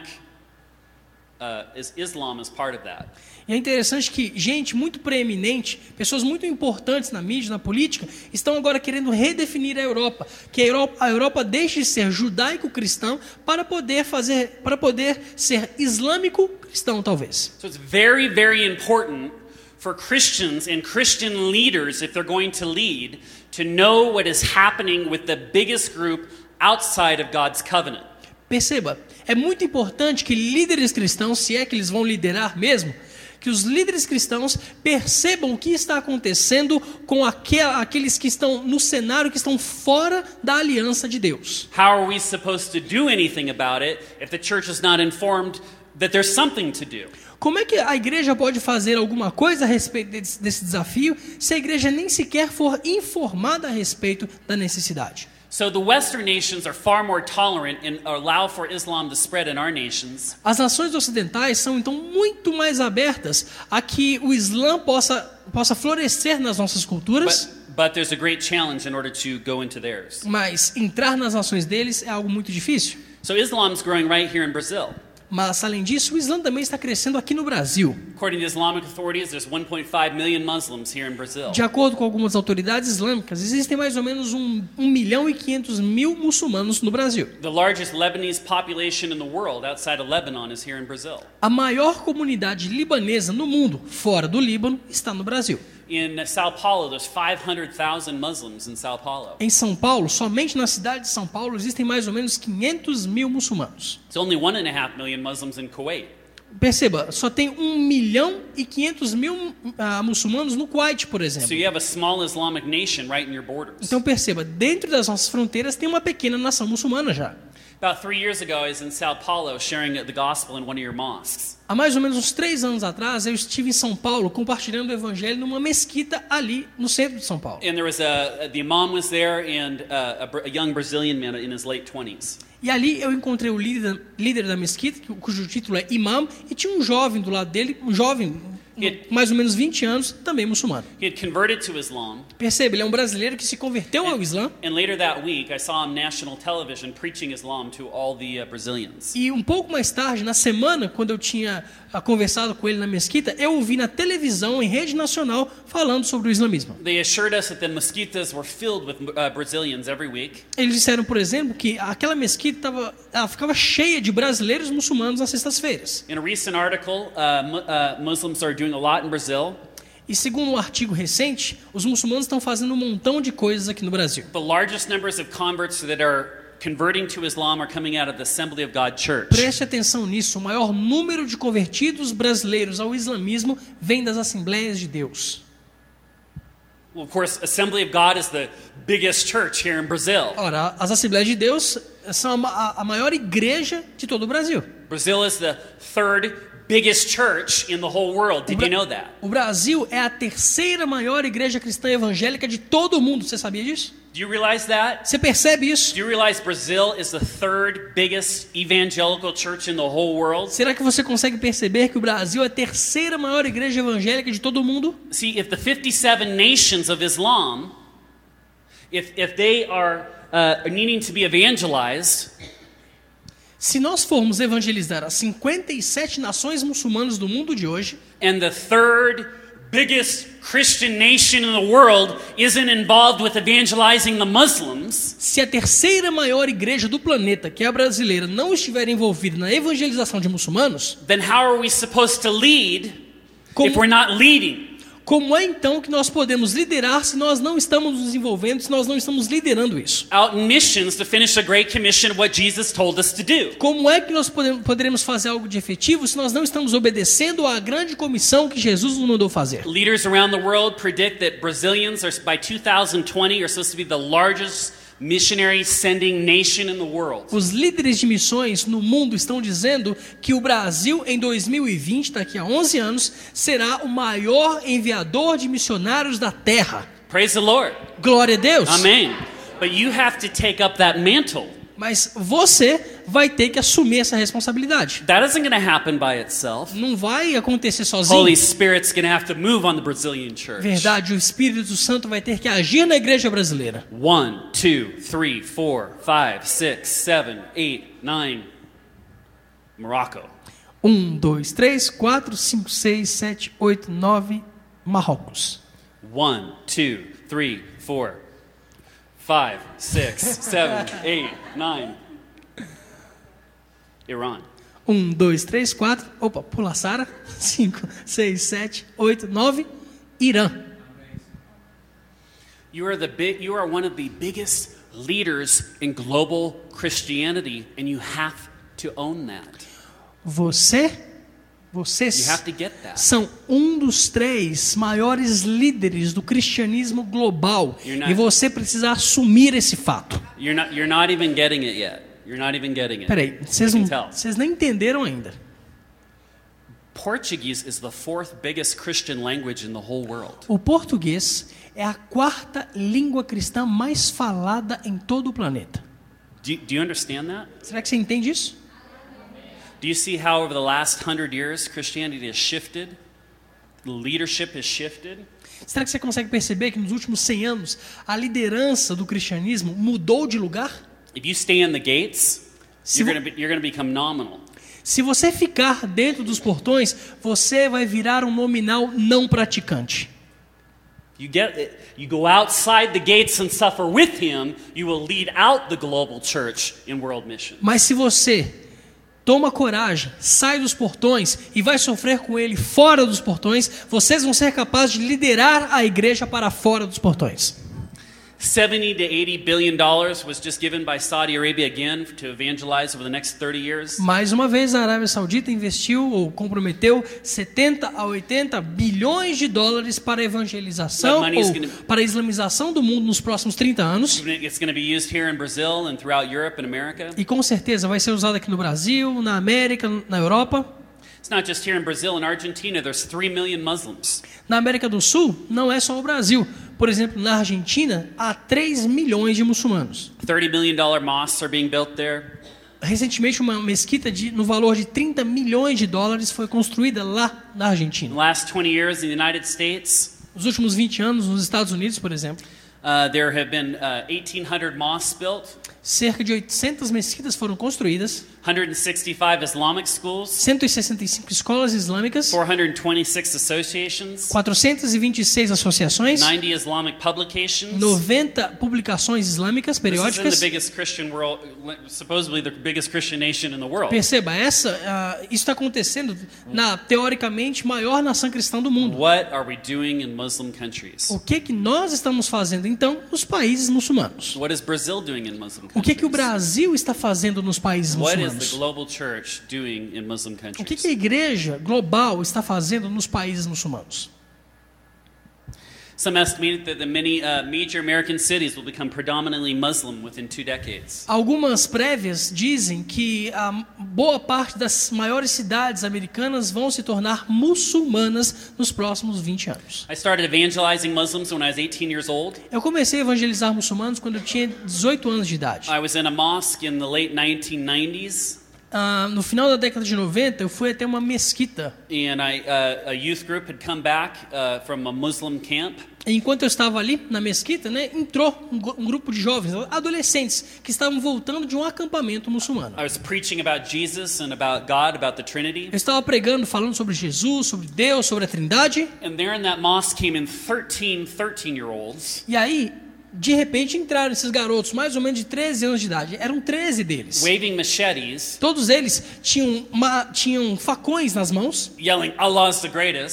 S1: as part of that.
S2: E é interessante que gente muito preeminente, pessoas muito importantes na mídia, na política, estão agora querendo redefinir a Europa, que a Europa deixe de ser judaico-cristão para poder ser islâmico-cristão, talvez.
S1: So it's very, very important for Christians and Christian leaders, if they're going to lead, to know what is happening with the biggest group outside of God's covenant.
S2: Perceba, é muito importante que líderes cristãos, se é que eles vão liderar mesmo, que os líderes cristãos percebam o que está acontecendo com aqueles que estão no cenário, que estão fora da aliança de Deus.
S1: How are we supposed to do anything about it if the church is not informed that there's something to do?
S2: Como é que a igreja pode fazer alguma coisa a respeito desse desafio se a igreja nem sequer for informada a respeito da necessidade?
S1: So the Western nations are far more tolerant and allow for Islam to spread in our nations.
S2: As nações ocidentais são então muito mais abertas a que o Islã possa florescer nas nossas culturas.
S1: But there's a great challenge in order to go into theirs.
S2: Mas entrar nas nações deles é algo muito difícil.
S1: So Islam's growing right here in Brazil.
S2: Mas, além disso, o Islã também está crescendo aqui no Brasil.
S1: According to Islamic authorities, there's 1.5 million Muslims here in Brazil.
S2: De acordo com algumas autoridades islâmicas, existem mais ou menos 1.500.000 muçulmanos no Brasil.
S1: The largest Lebanese population in the world outside of Lebanon is here in Brazil.
S2: A maior comunidade libanesa no mundo, fora do Líbano, está no Brasil.
S1: In São Paulo, there's 500,000 Muslims in São Paulo.
S2: Em São Paulo, somente na cidade de São Paulo, existem mais ou menos 500.000 muçulmanos.
S1: It's only 1.5 million Muslims in Kuwait.
S2: Perceba, só tem 1.500.000 muçulmanos no Kuwait, por exemplo.
S1: So you have a small Islamic nation right in your borders.
S2: Então perceba, dentro das nossas fronteiras tem uma pequena nação muçulmana já.
S1: About 3 years ago, I was in São Paulo sharing the gospel in one of your mosques.
S2: Há mais ou menos uns 3 anos atrás, eu estive em São Paulo compartilhando o evangelho numa mesquita ali no centro de São Paulo.
S1: And there was the imam was there and a young Brazilian man in his late 20s.
S2: E ali eu encontrei o líder da mesquita, cujo título é Imam, e tinha um jovem do lado dele, um jovem, mais ou menos 20 anos, também muçulmano.
S1: He had converted to Islam.
S2: Percebe, ele é um brasileiro que se converteu ao Islã.
S1: And later that week, I saw him on national television preaching Islam to all the Brazilians.
S2: E um pouco mais tarde, na semana, quando eu tinha conversado com ele na mesquita, eu o vi na televisão, em rede nacional, falando sobre o islamismo.
S1: They assured us that the mesquitas were filled with Brazilians every week.
S2: Eles disseram, por exemplo, que aquela mesquita ficava cheia de brasileiros muçulmanos nas sextas-feiras.
S1: In a recent article, Muslims are doing a lot in Brazil.
S2: E segundo um artigo recente, os muçulmanos estão fazendo um montão de coisas aqui no Brasil.
S1: The largest numbers of converts that are converting to Islam are coming out of the Assembly of God Church.
S2: Preste atenção nisso, o maior número de convertidos brasileiros ao islamismo vem das Assembleias de Deus.
S1: Well, of course, Assembly of God is the biggest church here in Brazil.
S2: Ora, as Assembleias de Deus são a maior igreja de todo o Brasil.
S1: Brazil is the third biggest church in the whole world. Did you know that?
S2: O Brasil é a terceira maior igreja cristã evangélica de todo o mundo. Você sabia disso?
S1: Do you realize that?
S2: Você percebe isso?
S1: Do you realize Brazil is the third biggest evangelical church in the whole world?
S2: Será que você consegue perceber que o Brasil é a terceira maior igreja evangélica de todo o mundo?
S1: See, if the 57 nations of Islam, if they are needing to be evangelized,
S2: se nós formos evangelizar as 57 nações muçulmanas do mundo de hoje,
S1: and the third biggest Christian nation in the world isn't involved with evangelizing the Muslims,
S2: se a terceira maior igreja do planeta, que é a brasileira, não estiver envolvida na evangelização de muçulmanos,
S1: then how are we supposed to lead if we're not leading?
S2: Como é então que nós podemos liderar se nós não estamos nos envolvendo, se nós não estamos liderando isso?
S1: Out in missions to finish the Great Commission of what Jesus told us to do.
S2: Como é que nós poderemos fazer algo de efetivo se nós não estamos obedecendo à grande comissão que Jesus nos mandou fazer?
S1: Leaders around the world predict that Brazilians are by 2020 are supposed to be the largest missionary sending nation in the world.
S2: Os líderes de missões no mundo estão dizendo que o Brasil em 2020, daqui a 11 anos, será o maior enviador de missionários da terra.
S1: Praise the Lord.
S2: Glória a Deus.
S1: Amen. But you have to take up that mantle.
S2: Mas você vai ter que assumir essa responsabilidade.
S1: That isn't going to happen by itself.
S2: Não vai acontecer sozinho.
S1: Holy Spirit's going to have to move on the Brazilian church.
S2: Verdade, o Espírito Santo vai ter que agir na igreja brasileira.
S1: 1, 2, 3, 4, 5, 6, 7, 8, 9. Morocco.
S2: 1, 2, 3, 4, 5, 6, 7, 8, 9. Marrocos.
S1: 1, 2, 3, 4, 5, 6, 7, 8, 9. Iran.
S2: 1, 2, 3, 4. Opa, pula Sara. 5, 6, 7, 8, 9. Irã.
S1: You are one of the biggest leaders in global Christianity, and you have to own that. Vocês
S2: You
S1: have to get that.
S2: são um dos 3 maiores líderes do cristianismo global. E você precisa assumir esse fato.
S1: You're not even getting it yet. You're not even getting it.
S2: Peraí, vocês nem entenderam ainda.
S1: Portuguese is the 4th biggest Christian language in the whole world.
S2: O português é a 4ª língua cristã mais falada em todo o planeta.
S1: Do you understand that?
S2: Será que você entende isso?
S1: Do you see how over the last 100 years Christianity has shifted? The leadership has shifted?
S2: Será que você consegue perceber que nos últimos 100 anos a liderança do cristianismo mudou de lugar?
S1: If you stay in the gates, you're going to become nominal.
S2: Se você ficar dentro dos portões, você vai virar um nominal não praticante.
S1: You go outside the gates and suffer with him, you will lead out the global church in world mission.
S2: Mas se você toma coragem, sai dos portões e vai sofrer com ele fora dos portões, vocês vão ser capazes de liderar a igreja para fora dos portões.
S1: 70 to 80 billion dollars was just given by Saudi Arabia again to evangelize over the next 30 years.
S2: Mais uma vez a Arábia Saudita investiu ou comprometeu 70 a 80 bilhões de dólares para a evangelização ou para a islamização do mundo nos próximos 30 anos.
S1: It's going to be used here in Brazil and throughout Europe and America.
S2: E com certeza vai ser usado aqui no Brasil, na América, na Europa.
S1: It's not just here in Brazil and Argentina. There's 3 million Muslims.
S2: Na América do Sul, não é só o Brasil. Por exemplo, na Argentina, há 3 milhões de muçulmanos.
S1: $30 million mosques are being built there.
S2: Recentemente, uma mesquita no valor de 30 milhões de dólares foi construída lá na
S1: In
S2: Argentina.
S1: the last 20 years in the United States,
S2: Nos últimos 20 anos, nos Estados Unidos, por exemplo,
S1: there have been 1,800 mosques built,
S2: cerca de 800 mesquitas foram construídas,
S1: 165 Islamic schools,
S2: 165 escolas islâmicas,
S1: 426 associations,
S2: 426 associações,
S1: 90 Islamic publications.
S2: 90 publicações islâmicas
S1: This is in
S2: periódicas.
S1: the biggest Christian world, supposedly the biggest Christian nation in the world.
S2: Perceba, isso está acontecendo na teoricamente maior nação cristã do mundo.
S1: What are we doing in Muslim countries?
S2: O que nós estamos fazendo então nos países muçulmanos?
S1: What is Brazil doing in Muslim countries?
S2: O que o Brasil está fazendo nos países
S1: What is the
S2: muçulmanos?
S1: global church doing in Muslim
S2: O
S1: countries?
S2: que a igreja global está fazendo nos países muçulmanos?
S1: Some estimate that the many major American cities will become predominantly Muslim within 2 decades.
S2: Algumas prévias dizem que a boa parte das maiores cidades americanas vão se tornar muçulmanas nos próximos 20 anos.
S1: I started evangelizing Muslims when I was 18 years old.
S2: Eu comecei a evangelizar muçulmanos quando eu tinha 18 anos de idade.
S1: I was in a mosque in the late 1990s.
S2: No final da década de 90, eu fui até uma mesquita.
S1: And a youth group had come back from a Muslim camp.
S2: Enquanto eu estava ali na mesquita, entrou um grupo de jovens, adolescentes, que estavam voltando de um acampamento muçulmano.
S1: I was preaching about Jesus and about God, about the Trinity.
S2: Eu estava pregando, falando sobre Jesus, sobre Deus, sobre a Trindade.
S1: And there in that mosque came in 13-year-olds.
S2: E aí, de repente, entraram esses garotos, mais ou menos de 13 anos de idade. Eram 13 deles.
S1: Waving machetes.
S2: Todos eles tinham facões nas mãos,
S1: Yelling, Allah's the greatest.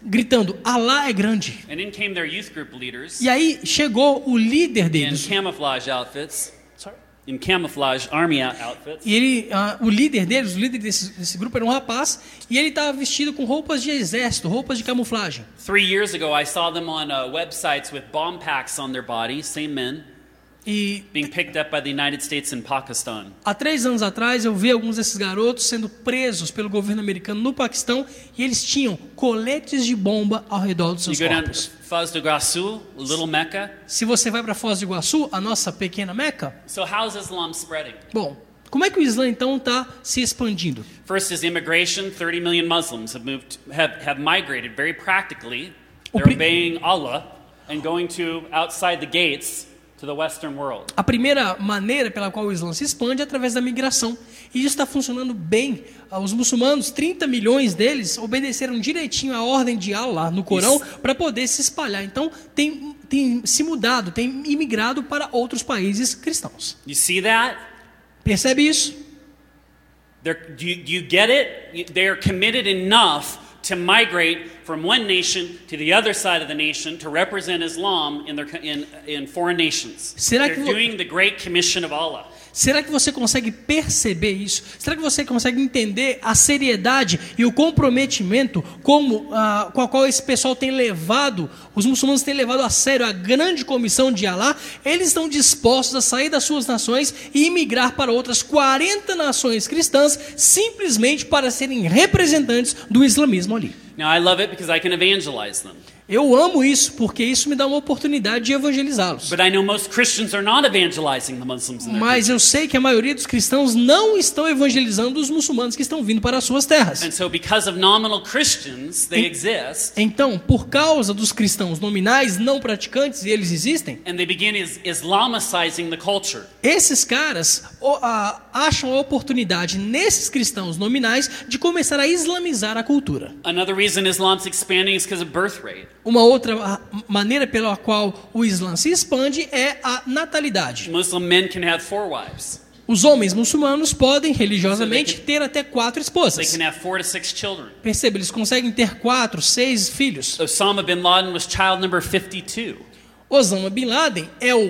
S2: gritando, Alá é grande.
S1: And in came their youth group leaders
S2: E aí chegou o líder
S1: in
S2: deles.
S1: camouflage outfits, in camouflage army outfits.
S2: E ele, o líder deles, o líder desse grupo era um rapaz, e ele estava vestido com roupas de exército, roupas de camuflagem.
S1: 3 years ago, I saw them on websites with bomb packs on their bodies, same men,
S2: E
S1: being picked up by the United States and Pakistan.
S2: há 3 anos atrás eu vi alguns desses garotos sendo presos pelo governo americano no Paquistão, e eles tinham coletes de bomba ao redor dos
S1: You
S2: seus
S1: go down to
S2: corpos.
S1: Foz do Iguaçu, Little Mecca.
S2: Se você vai para Foz do Iguaçu, a nossa pequena Meca,
S1: So how's Islam spreading?
S2: bom, como é que o Islã então está se expandindo?
S1: First is immigration. 30 million Muslims have migrated very practically.
S2: O
S1: They're
S2: pri-
S1: obeying Allah and going to outside the gates to the Western world.
S2: A primeira maneira pela qual o Islã se expande é através da migração. E isso está funcionando bem. Os muçulmanos, 30 milhões deles, obedeceram direitinho a ordem de Allah no Corão para poder se espalhar. Então, tem se mudado, tem imigrado para outros países cristãos.
S1: You see that?
S2: Percebe isso?
S1: Do you get it? They are committed enough to migrate from one nation to the other side of the nation to represent Islam in foreign nations.
S2: Será
S1: They're
S2: que
S1: doing the Great Commission of Allah.
S2: Será que você consegue perceber isso? Será que você consegue entender a seriedade e o comprometimento com a qual esse pessoal tem levado, os muçulmanos têm levado a sério a grande comissão de Alá? Eles estão dispostos a sair das suas nações e imigrar para outras 40 nações cristãs simplesmente para serem representantes do islamismo ali.
S1: Now I love it because I can evangelize them.
S2: Eu amo isso porque isso me dá uma oportunidade de evangelizá-los.
S1: But I know most Christians are not evangelizing the Muslims in their
S2: Mas eu sei que a maioria dos cristãos não estão evangelizando os muçulmanos que estão vindo para as suas terras.
S1: And so because of nominal Christians, they exist,
S2: Então, por causa dos cristãos nominais, não praticantes, e eles existem,
S1: and they begin Islamicizing the culture.
S2: esses caras acham a oportunidade nesses cristãos nominais de começar a islamizar a cultura.
S1: Another reason Islam's expanding is because of birth rate.
S2: Uma outra maneira pela qual o Islã se expande é a natalidade.
S1: Muslim men can have 4 wives.
S2: Os homens muçulmanos podem, religiosamente, ter até 4
S1: They
S2: esposas.
S1: can have 4 to 6 children.
S2: Perceba, eles conseguem ter 4, 6 filhos.
S1: Osama bin Laden was child number 52.
S2: Osama Bin Laden é o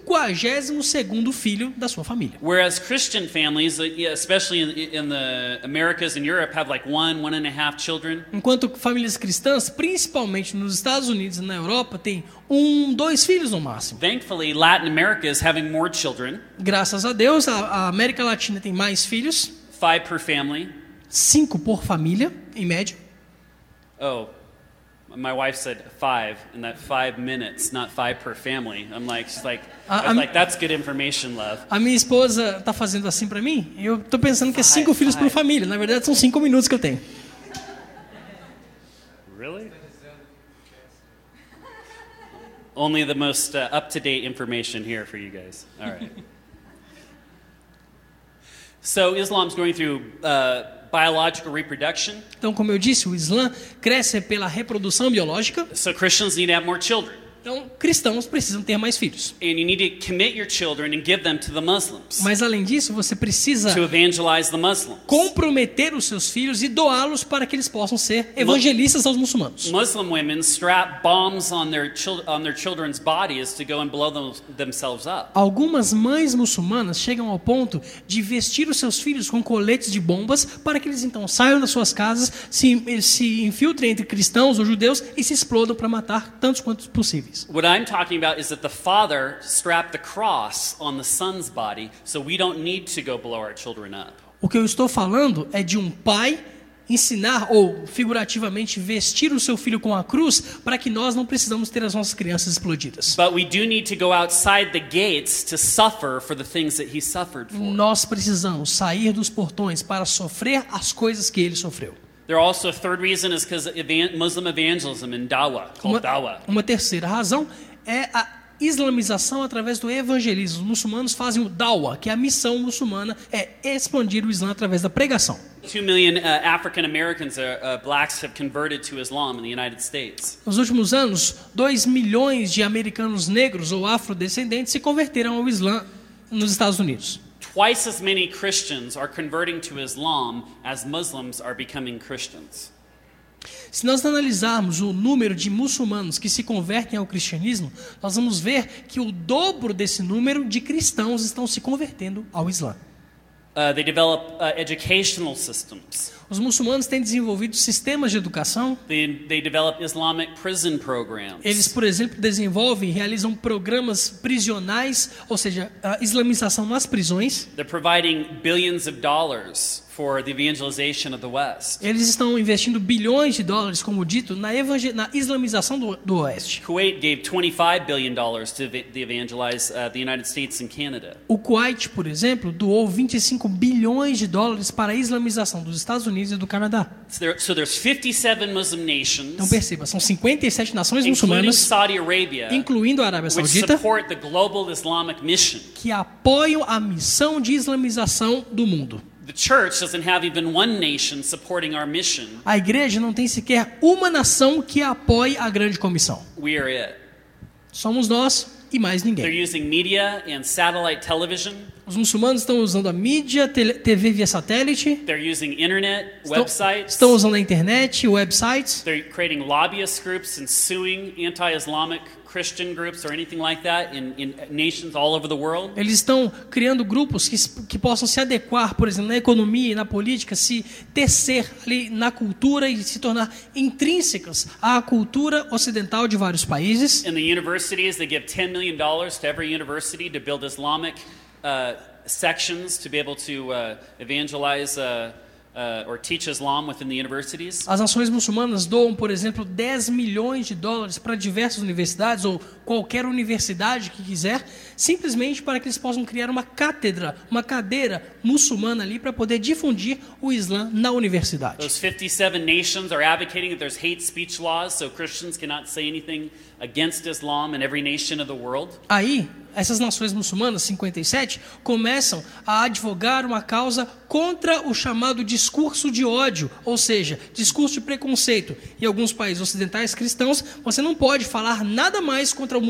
S2: 52º filho da sua família.
S1: Whereas Christian families, especially in the Americas and Europe, have like 1.5 children.
S2: Enquanto famílias cristãs, principalmente nos Estados Unidos e na Europa, têm 2 filhos no máximo.
S1: Thankfully, Latin America is having more children,
S2: Graças a Deus, a América Latina tem mais filhos,
S1: 5 per family.
S2: 5 por família, em média.
S1: Oh, my wife said 5, and that 5 minutes, not 5 per family. She's like, I was like, that's good information, love.
S2: A minha esposa está fazendo assim para mim, e eu estou pensando que é 5 filhos por
S1: five.
S2: família. Na verdade, são 5 minutos que eu tenho.
S1: Really? Only the most up-to-date information here for you guys. All right. So Islam's going through biological reproduction.
S2: Então, como eu disse, o Islã cresce pela reprodução biológica.
S1: So Christians need to have more children.
S2: Então, cristãos precisam ter mais filhos.
S1: And you need to commit your children and give them to the Muslims
S2: Mas, além disso, você precisa
S1: to evangelize the Muslims.
S2: comprometer os seus filhos e doá-los para que eles possam ser evangelistas aos muçulmanos.
S1: Muslim women strap bombs on their children's bodies to go and blow themselves up.
S2: Algumas mães muçulmanas chegam ao ponto de vestir os seus filhos com coletes de bombas para que eles então saiam das suas casas, se infiltrem entre cristãos ou judeus e se explodam para matar tantos quantos possíveis.
S1: What I'm talking about is that the father strapped the cross on the son's body, so we don't need to go blow our children up.
S2: O que eu estou falando é de um pai ensinar ou figurativamente vestir o seu filho com a cruz para que nós não precisamos ter as nossas crianças explodidas.
S1: But we do need to go outside the gates to suffer for the things that he suffered for.
S2: Nós precisamos sair dos portões para sofrer as coisas que ele sofreu.
S1: There also a third reason is because Muslim evangelism and dawah, called dawah.
S2: Uma terceira razão é a islamização através do evangelismo. Os muçulmanos fazem o dawah, que é a missão muçulmana, é expandir o Islã através da pregação.
S1: 2 million African Americans, blacks, have converted to Islam in the United States.
S2: Nos últimos anos, 2 milhões de americanos negros ou afrodescendentes se converteram ao Islã nos Estados Unidos.
S1: Twice as many Christians are converting to Islam as Muslims are becoming Christians.
S2: Se nós analisarmos o número de muçulmanos que se convertem ao cristianismo, nós vamos ver que o dobro desse número de cristãos estão se convertendo ao Islã.
S1: They develop educational systems.
S2: Os muçulmanos têm desenvolvido sistemas de educação.
S1: They develop Islamic prison programs.
S2: Eles, por exemplo, desenvolvem e realizam programas prisionais, ou seja, a islamização nas prisões.
S1: They're providing billions of dollars for the evangelization of the West.
S2: Eles estão investindo bilhões de dólares, como dito, na islamização do Oeste.
S1: Kuwait gave $25 billion to evangelize the United States and Canada.
S2: O Kuwait, por exemplo, doou 25 bilhões de dólares para a islamização dos Estados Unidos e do Canadá.
S1: So there's 57 Muslim nations,
S2: Então perceba, são 57 nações
S1: including
S2: muçulmanas,
S1: Saudi Arabia,
S2: incluindo a Arábia
S1: which
S2: Saudita,
S1: support the global Islamic mission.
S2: que apoiam a missão de islamização do mundo.
S1: The church doesn't have even one nation supporting our mission.
S2: A igreja não tem sequer uma nação que apoie a grande comissão.
S1: We are it.
S2: Somos nós e mais
S1: They're
S2: ninguém.
S1: using media and satellite television.
S2: Os muçulmanos estão usando a mídia, TV via satélite,
S1: They're using internet, websites.
S2: estão usando a internet, websites.
S1: They're creating lobbyist groups and suing anti-Islamic Christian groups or anything like that in nations all over the world.
S2: Eles estão criando grupos que possam se adequar, por exemplo, na economia e na política, se tecer ali na cultura e se tornar intrínsecas à cultura ocidental de vários países.
S1: In the universities, they give $10 million to every university to build Islamic sections to be able to evangelize or teach Islam within the universities.
S2: As nações muçulmanas doam, por exemplo, 10 milhões de dólares para diversas universidades ou qualquer universidade que quiser, simplesmente para que eles possam criar uma cátedra, uma cadeira muçulmana ali para poder difundir o Islã na universidade.
S1: Those 57 nations are advocating that there's hate speech laws so Christians cannot say anything against Islam in every nation of the world.
S2: Aí, essas nações muçulmanas, 57, começam a advogar uma causa contra o chamado discurso de ódio, ou seja, discurso de preconceito. Em alguns países ocidentais cristãos, você não pode falar nada mais contra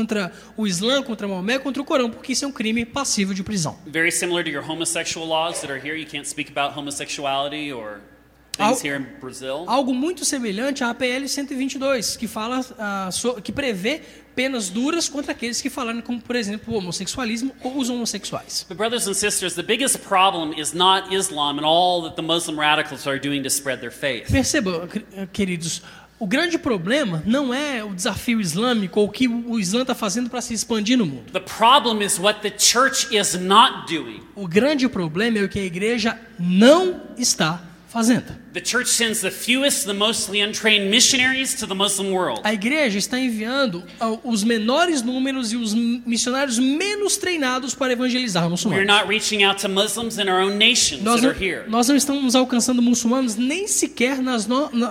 S2: o Islã, contra Maomé, contra o Corão, porque isso é um crime passível de prisão.
S1: Very similar to your homosexual laws that are here. You can't speak about homosexuality or things here in Brazil.
S2: Algo muito semelhante à APL 122, que fala, que prevê penas duras contra aqueles que falarem, como, por exemplo, o homossexualismo ou os homossexuais.
S1: But brothers and sisters, the biggest problem is not Islam and all that the Muslim radicals are doing to spread their faith.
S2: Perceba, queridos, o grande problema não é o desafio islâmico ou o que o Islã está fazendo para se expandir no mundo.
S1: The problem is what the church is not doing.
S2: O grande problema é o que a igreja não está fazendo.
S1: The church sends the fewest, the mostly untrained missionaries to the Muslim world.
S2: A igreja está enviando os menores números e os missionários menos treinados para evangelizar
S1: We're
S2: muçulmanos.
S1: not reaching out to Muslims in our own nations that are here.
S2: Nós não estamos alcançando muçulmanos nem sequer nas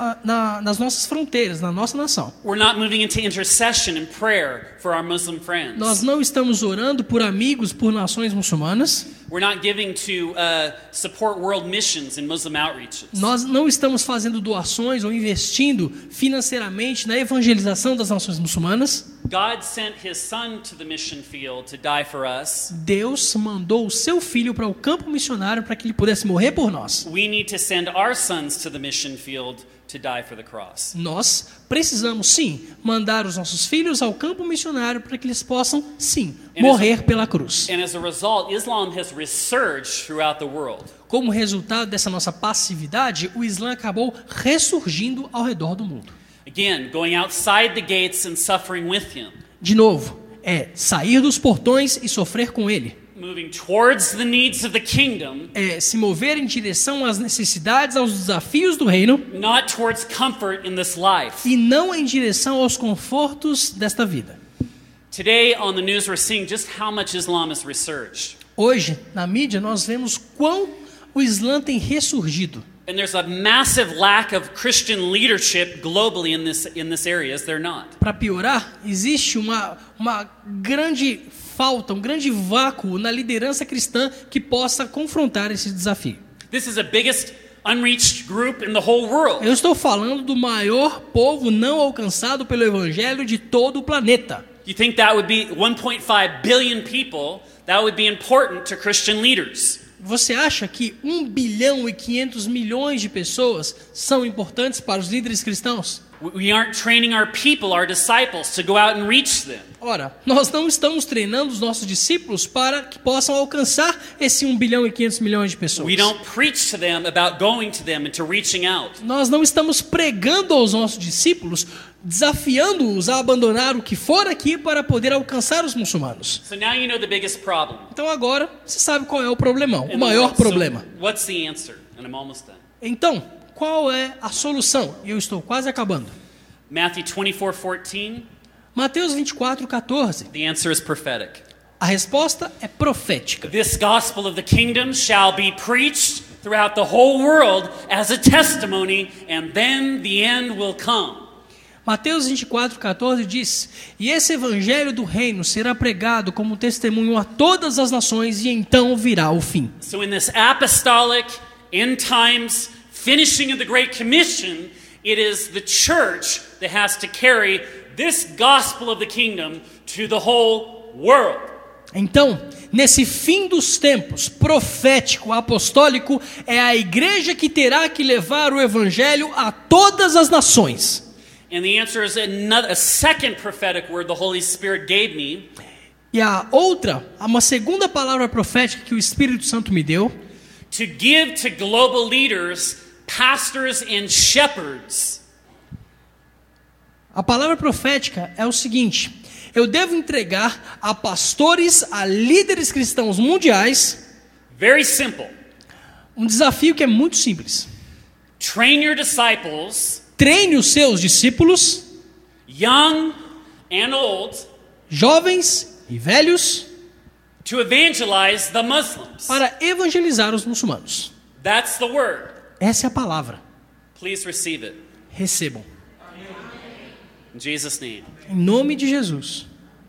S2: nossas fronteiras, na nossa nação.
S1: We're not moving into intercession and prayer for our Muslim friends.
S2: Nós não estamos orando por amigos, por nações muçulmanas.
S1: We're not giving to support world missions and Muslim outreaches.
S2: Nós não estamos fazendo doações ou investindo financeiramente na evangelização das nações muçulmanas.
S1: God sent his son to the mission field to die for us.
S2: Deus mandou o seu filho para o campo missionário para que ele pudesse morrer por nós.
S1: We need to send our sons to the mission field to die for the cross.
S2: Nós precisamos, sim, mandar os nossos filhos ao campo missionário para que eles possam, sim, morrer pela cruz.
S1: And as a result, Islam has resurged throughout the world.
S2: Como resultado dessa nossa passividade, o Islã acabou ressurgindo ao redor do mundo.
S1: Again, going outside the gates and suffering with him.
S2: De novo, é sair dos portões e sofrer com ele.
S1: Moving towards the needs of the kingdom,
S2: É se mover em direção às necessidades, aos desafios do reino,
S1: not towards comfort in this life.
S2: e não em direção aos confortos desta vida.
S1: Today on the news we're seeing just how much Islam has resurged.
S2: Hoje, na mídia, nós vemos quão o Islã tem ressurgido.
S1: And there's a massive lack of Christian leadership globally in this area, is there not?
S2: Para piorar, existe uma grande falta, um grande vácuo na liderança cristã que possa confrontar esse desafio.
S1: This is the biggest unreached group in the whole world.
S2: Eu estou falando do maior povo não alcançado pelo evangelho de todo o planeta.
S1: You think that would be 1.5 billion people? That would be important to Christian leaders.
S2: Você acha que 1 bilhão e 500 milhões de pessoas são importantes para os líderes cristãos?
S1: We aren't training our people, our disciples, to go out and reach them.
S2: Ora, nós não estamos treinando os nossos discípulos para que possam alcançar esse 1 bilhão e 500 milhões de pessoas.
S1: We don't preach to them about going to them and to reaching out.
S2: Nós não estamos pregando aos nossos discípulos, desafiando-os a abandonar o que for aqui para poder alcançar os muçulmanos.
S1: So now you know the biggest problem.
S2: Então agora, você sabe qual é o problemão, o maior problema.
S1: So what's the answer? And I'm almost done.
S2: Então, qual é a solução? Eu estou quase acabando.
S1: Matthew 24:14.
S2: Mateus 24:14.
S1: The answer is prophetic.
S2: A resposta é profética.
S1: This gospel of the kingdom shall be preached throughout the whole world as a testimony, and then the end will come.
S2: Mateus 24:14 diz: E esse evangelho do reino será pregado como testemunho a todas as nações, e então virá o fim.
S1: So in this apostolic, end times, finishing of the Great Commission, it is the church that has to carry this gospel of the kingdom to the whole world.
S2: Então, nesse fim dos tempos, profético, apostólico, é a igreja que terá que levar o evangelho a todas as nações.
S1: And the answer is a second prophetic word the Holy Spirit gave me.
S2: E uma segunda palavra profética que o Espírito Santo me deu,
S1: to give to global leaders, pastors and shepherds.
S2: A palavra profética é o seguinte: eu devo entregar a pastores, a líderes cristãos mundiais,
S1: very simple.
S2: Um desafio que é muito simples.
S1: Train your disciples,
S2: treine os seus discípulos,
S1: young and old,
S2: jovens e velhos,
S1: to evangelize the Muslims.
S2: Para evangelizar os muçulmanos.
S1: That's the word.
S2: Essa é a palavra.
S1: Please receive it.
S2: Recebam.
S1: In Jesus' name.
S2: Em nome de Jesus.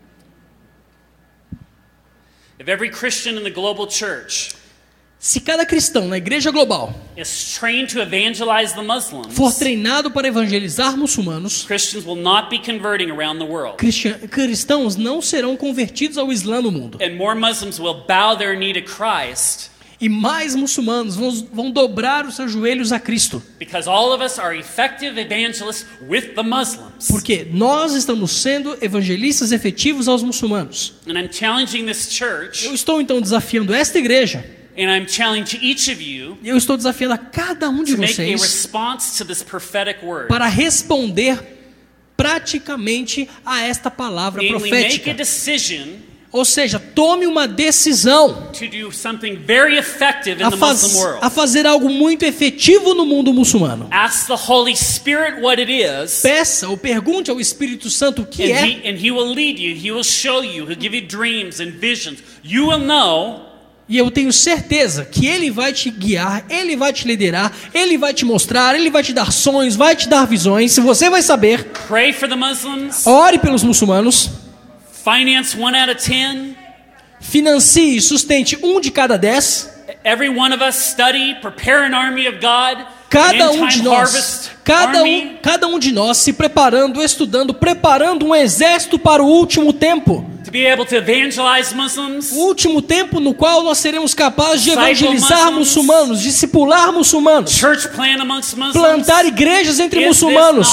S1: If every Christian in the global church,
S2: se cada cristão na igreja global
S1: is trained to evangelize the Muslims,
S2: for treinado para evangelizar muçulmanos,
S1: Christians will not be converting around the world.
S2: Cristãos não serão convertidos ao Islã no mundo.
S1: And more Muslims will bow their knee to Christ.
S2: E mais muçulmanos vão dobrar os seus joelhos a Cristo.
S1: Because all of us are effective evangelists with the Muslims.
S2: Porque nós estamos sendo evangelistas efetivos aos muçulmanos.
S1: And I'm challenging this church.
S2: Eu estou então desafiando esta igreja.
S1: And I'm challenging each of you.
S2: Eu estou desafiando a cada um de vocês
S1: make a response to this prophetic word.
S2: Para responder praticamente a esta palavra profética.
S1: Make a decision.
S2: Ou seja, tome uma decisão a fazer algo muito efetivo no mundo muçulmano.
S1: Ask the Holy Spirit what it is.
S2: Peça ou pergunte ao Espírito Santo o que é.
S1: And he will lead you, he will show you, he'll give you dreams and visions. You will know.
S2: E eu tenho certeza que Ele vai te guiar, Ele vai te liderar, Ele vai te mostrar, Ele vai te dar sonhos, vai te dar visões. Você vai saber.
S1: Pray for the Muslims.
S2: Ore pelos muçulmanos.
S1: Finance 1 out of 10.
S2: Financie e sustente 1 de cada 10.
S1: Every one of us study, prepare an army of God.
S2: Cada um de nós se preparando, estudando, preparando um exército para o último tempo.
S1: To be able to evangelize Muslims,
S2: o último tempo no qual nós seremos capazes de evangelizar muçulmanos, discipular muçulmanos,
S1: church plant amongst Muslims,
S2: plantar igrejas entre muçulmanos.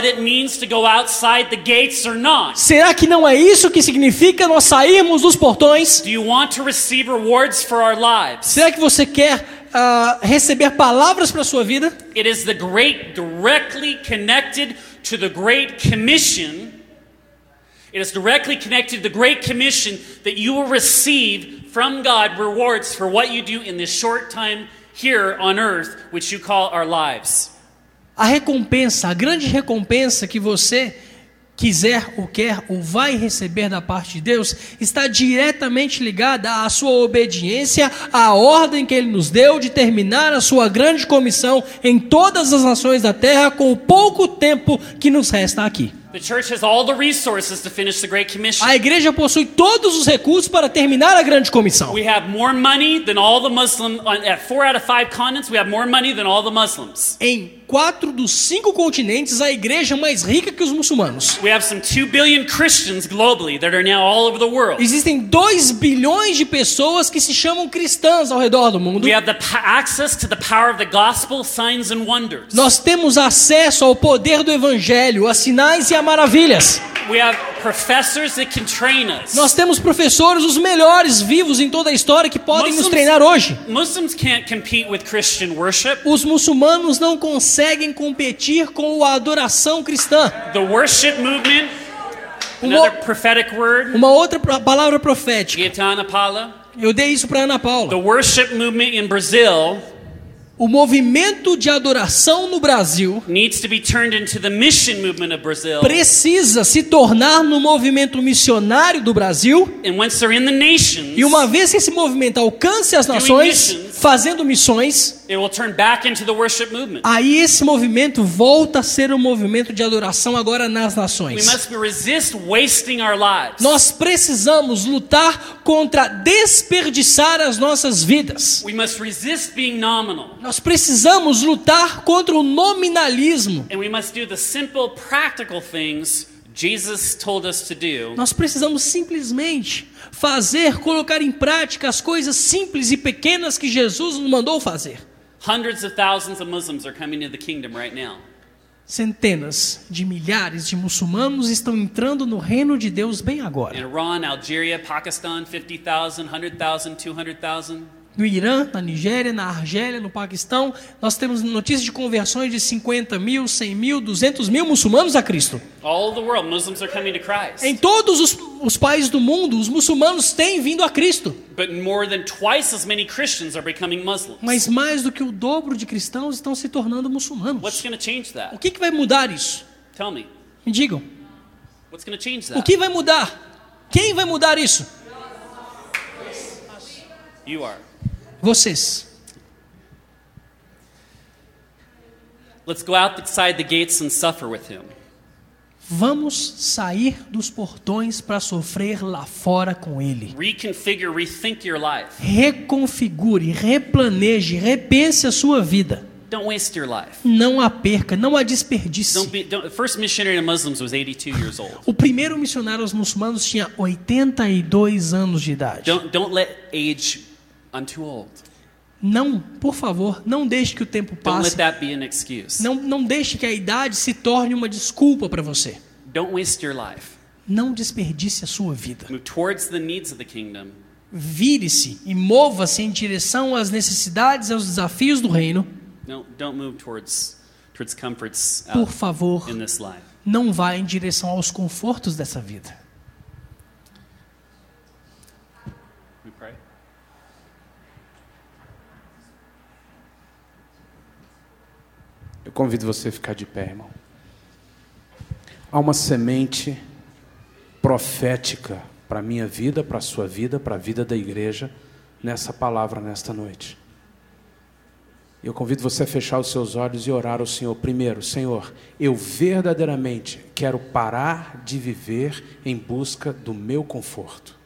S2: Será que não é isso que significa nós sairmos dos portões?
S1: Do you want to receive rewards for our lives?
S2: Será que você quer receber palavras para a sua vida?
S1: It is the great directly connected to the Great Commission. It is directly connected to the Great Commission that you will receive from God rewards for what you do in this short time here on earth, which you call our lives.
S2: A recompensa, a grande recompensa que você quiser ou quer ou vai receber da parte de Deus está diretamente ligada à sua obediência à ordem que Ele nos deu de terminar a sua grande comissão em todas as nações da terra com o pouco tempo que nos resta aqui.
S1: The church has all the resources to finish the Great Commission.
S2: A igreja possui todos os recursos para terminar a grande comissão.
S1: We have more money than all the Muslims at 4 out of 5 continents. We have more money than all the Muslims.
S2: Em 4 dos 5 continentes a igreja mais rica que os muçulmanos.
S1: We have some 2 billion Christians globally that are now all over the world.
S2: Existem 2 bilhões de pessoas que se chamam cristãs ao redor do mundo.
S1: We have access to the power of the gospel, signs and wonders.
S2: Nós temos acesso ao poder do evangelho, a sinais e a maravilhas.
S1: We have professors that can train us.
S2: Nós temos professores, os melhores vivos em toda a história, que podem nos treinar hoje.
S1: Muslims can't compete with Christian worship.
S2: Os muçulmanos não conseguem competir com a adoração cristã.
S1: The worship movement, another prophetic word.
S2: Uma outra palavra profética.
S1: Gaetana Paula.
S2: Eu dei isso para Ana Paula.
S1: The worship movement in Brazil.
S2: O movimento de adoração no Brasil
S1: needs to be turned into the mission movement of Brazil.
S2: Precisa se tornar no movimento missionário do Brasil.
S1: And once they're in the nations,
S2: e uma vez que esse movimento alcance as nações, fazendo missões,
S1: it will turn back into the worship movement.
S2: Aí esse movimento volta a ser um movimento de adoração agora nas nações.
S1: We must resist wasting our lives.
S2: Nós precisamos lutar contra desperdiçar as nossas vidas.
S1: We must resist being nominal.
S2: Nós precisamos lutar contra o nominalismo.
S1: And we must do the simple, practical things Jesus told us to do.
S2: Nós precisamos simplesmente colocar em prática as coisas simples e pequenas que Jesus nos mandou fazer.
S1: Hundreds of thousands of Muslims are coming into the kingdom right now.
S2: Centenas de milhares de muçulmanos estão entrando no reino de Deus bem agora.
S1: In Iran, Algeria, Pakistan, 50,000, 100,000, 200,000.
S2: No Irã, na Nigéria, na Argélia, no Paquistão, nós temos notícias de conversões de 50 mil, 100 mil, 200 mil muçulmanos a Cristo.
S1: All the world, Muslims are coming to Christ.
S2: Em todos os países do mundo, os muçulmanos têm vindo a Cristo.
S1: But more than twice as many Christians are becoming Muslims.
S2: Mas mais do que o dobro de cristãos estão se tornando muçulmanos.
S1: What's going to change that?
S2: O que vai mudar isso?
S1: Tell me.
S2: Me digam.
S1: What's going to change that?
S2: O que vai mudar? Quem vai mudar isso?
S1: You are.
S2: Vocês.
S1: Let's go outside the gates and suffer with him.
S2: Vamos sair dos portões para sofrer lá fora com ele.
S1: Reconfigure, rethink your life.
S2: Reconfigure, replaneje, repense a sua vida.
S1: Don't waste your life.
S2: Não a perca, não a desperdice.
S1: The first missionary to Muslims was 82 years old.
S2: O primeiro missionário aos muçulmanos tinha 82 anos de idade.
S1: Don't let age. I'm too old.
S2: Não, por favor, não deixe que o tempo
S1: Don't let
S2: passe.
S1: that be an excuse.
S2: Não deixe que a idade se torne uma desculpa para você.
S1: Don't waste your life.
S2: Não desperdice a sua vida.
S1: Move towards the needs of the kingdom.
S2: Vire-se e mova-se em direção às necessidades e aos desafios do reino.
S1: No, don't move towards comforts
S2: Por favor,
S1: in this life.
S2: não vá em direção aos confortos dessa vida.
S1: We pray.
S3: Eu convido você a ficar de pé, irmão. Há uma semente profética para a minha vida, para a sua vida, para a vida da igreja, nessa palavra, nesta noite. Eu convido você a fechar os seus olhos e orar ao Senhor. Primeiro, Senhor, eu verdadeiramente quero parar de viver em busca do meu conforto.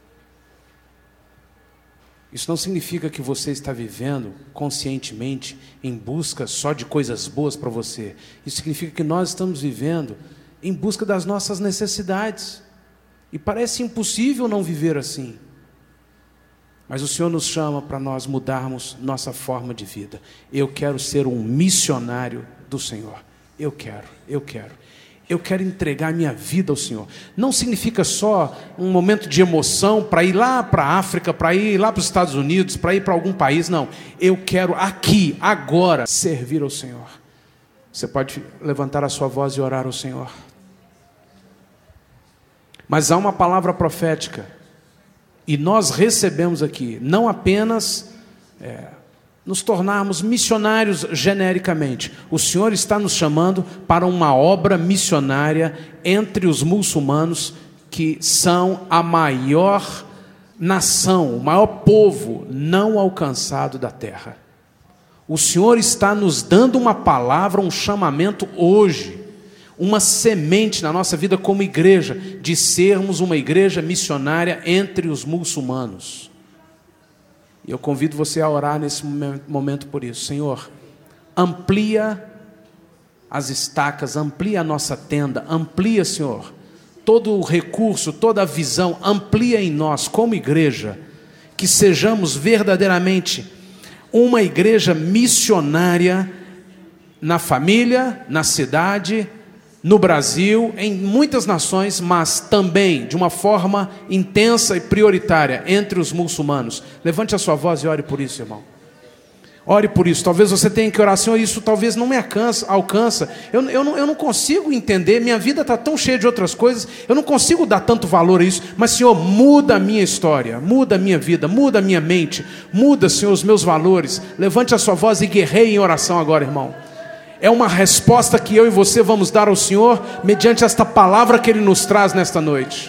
S3: Isso não significa que você está vivendo conscientemente em busca só de coisas boas para você. Isso significa que nós estamos vivendo em busca das nossas necessidades. E parece impossível não viver assim. Mas o Senhor nos chama para nós mudarmos nossa forma de vida. Eu quero ser um missionário do Senhor. Eu quero entregar minha vida ao Senhor. Não significa só um momento de emoção para ir lá para a África, para ir lá para os Estados Unidos, para ir para algum país. Não, eu quero aqui, agora, servir ao Senhor. Você pode levantar a sua voz e orar ao Senhor. Mas há uma palavra profética. E nós recebemos aqui, não apenas nos tornarmos missionários genericamente. O Senhor está nos chamando para uma obra missionária entre os muçulmanos, que são a maior nação, o maior povo não alcançado da terra. O Senhor está nos dando uma palavra, um chamamento hoje, uma semente na nossa vida como igreja, de sermos uma igreja missionária entre os muçulmanos. E eu convido você a orar nesse momento por isso. Senhor, amplia as estacas, amplia a nossa tenda, amplia, Senhor, todo o recurso, toda a visão, amplia em nós como igreja, que sejamos verdadeiramente uma igreja missionária na família, na cidade, no Brasil, em muitas nações, mas também de uma forma intensa e prioritária entre os muçulmanos. Levante a sua voz e ore por isso, irmão. Ore por isso. Talvez você tenha que orar, Senhor, isso talvez não me alcança. Eu não consigo entender, minha vida está tão cheia de outras coisas, eu não consigo dar tanto valor a isso. Mas, Senhor, muda a minha história, muda a minha vida, muda a minha mente, muda, Senhor, os meus valores. Levante a sua voz e guerreie em oração agora, irmão. É uma resposta que eu e você vamos dar ao Senhor, mediante esta palavra que Ele nos traz nesta noite.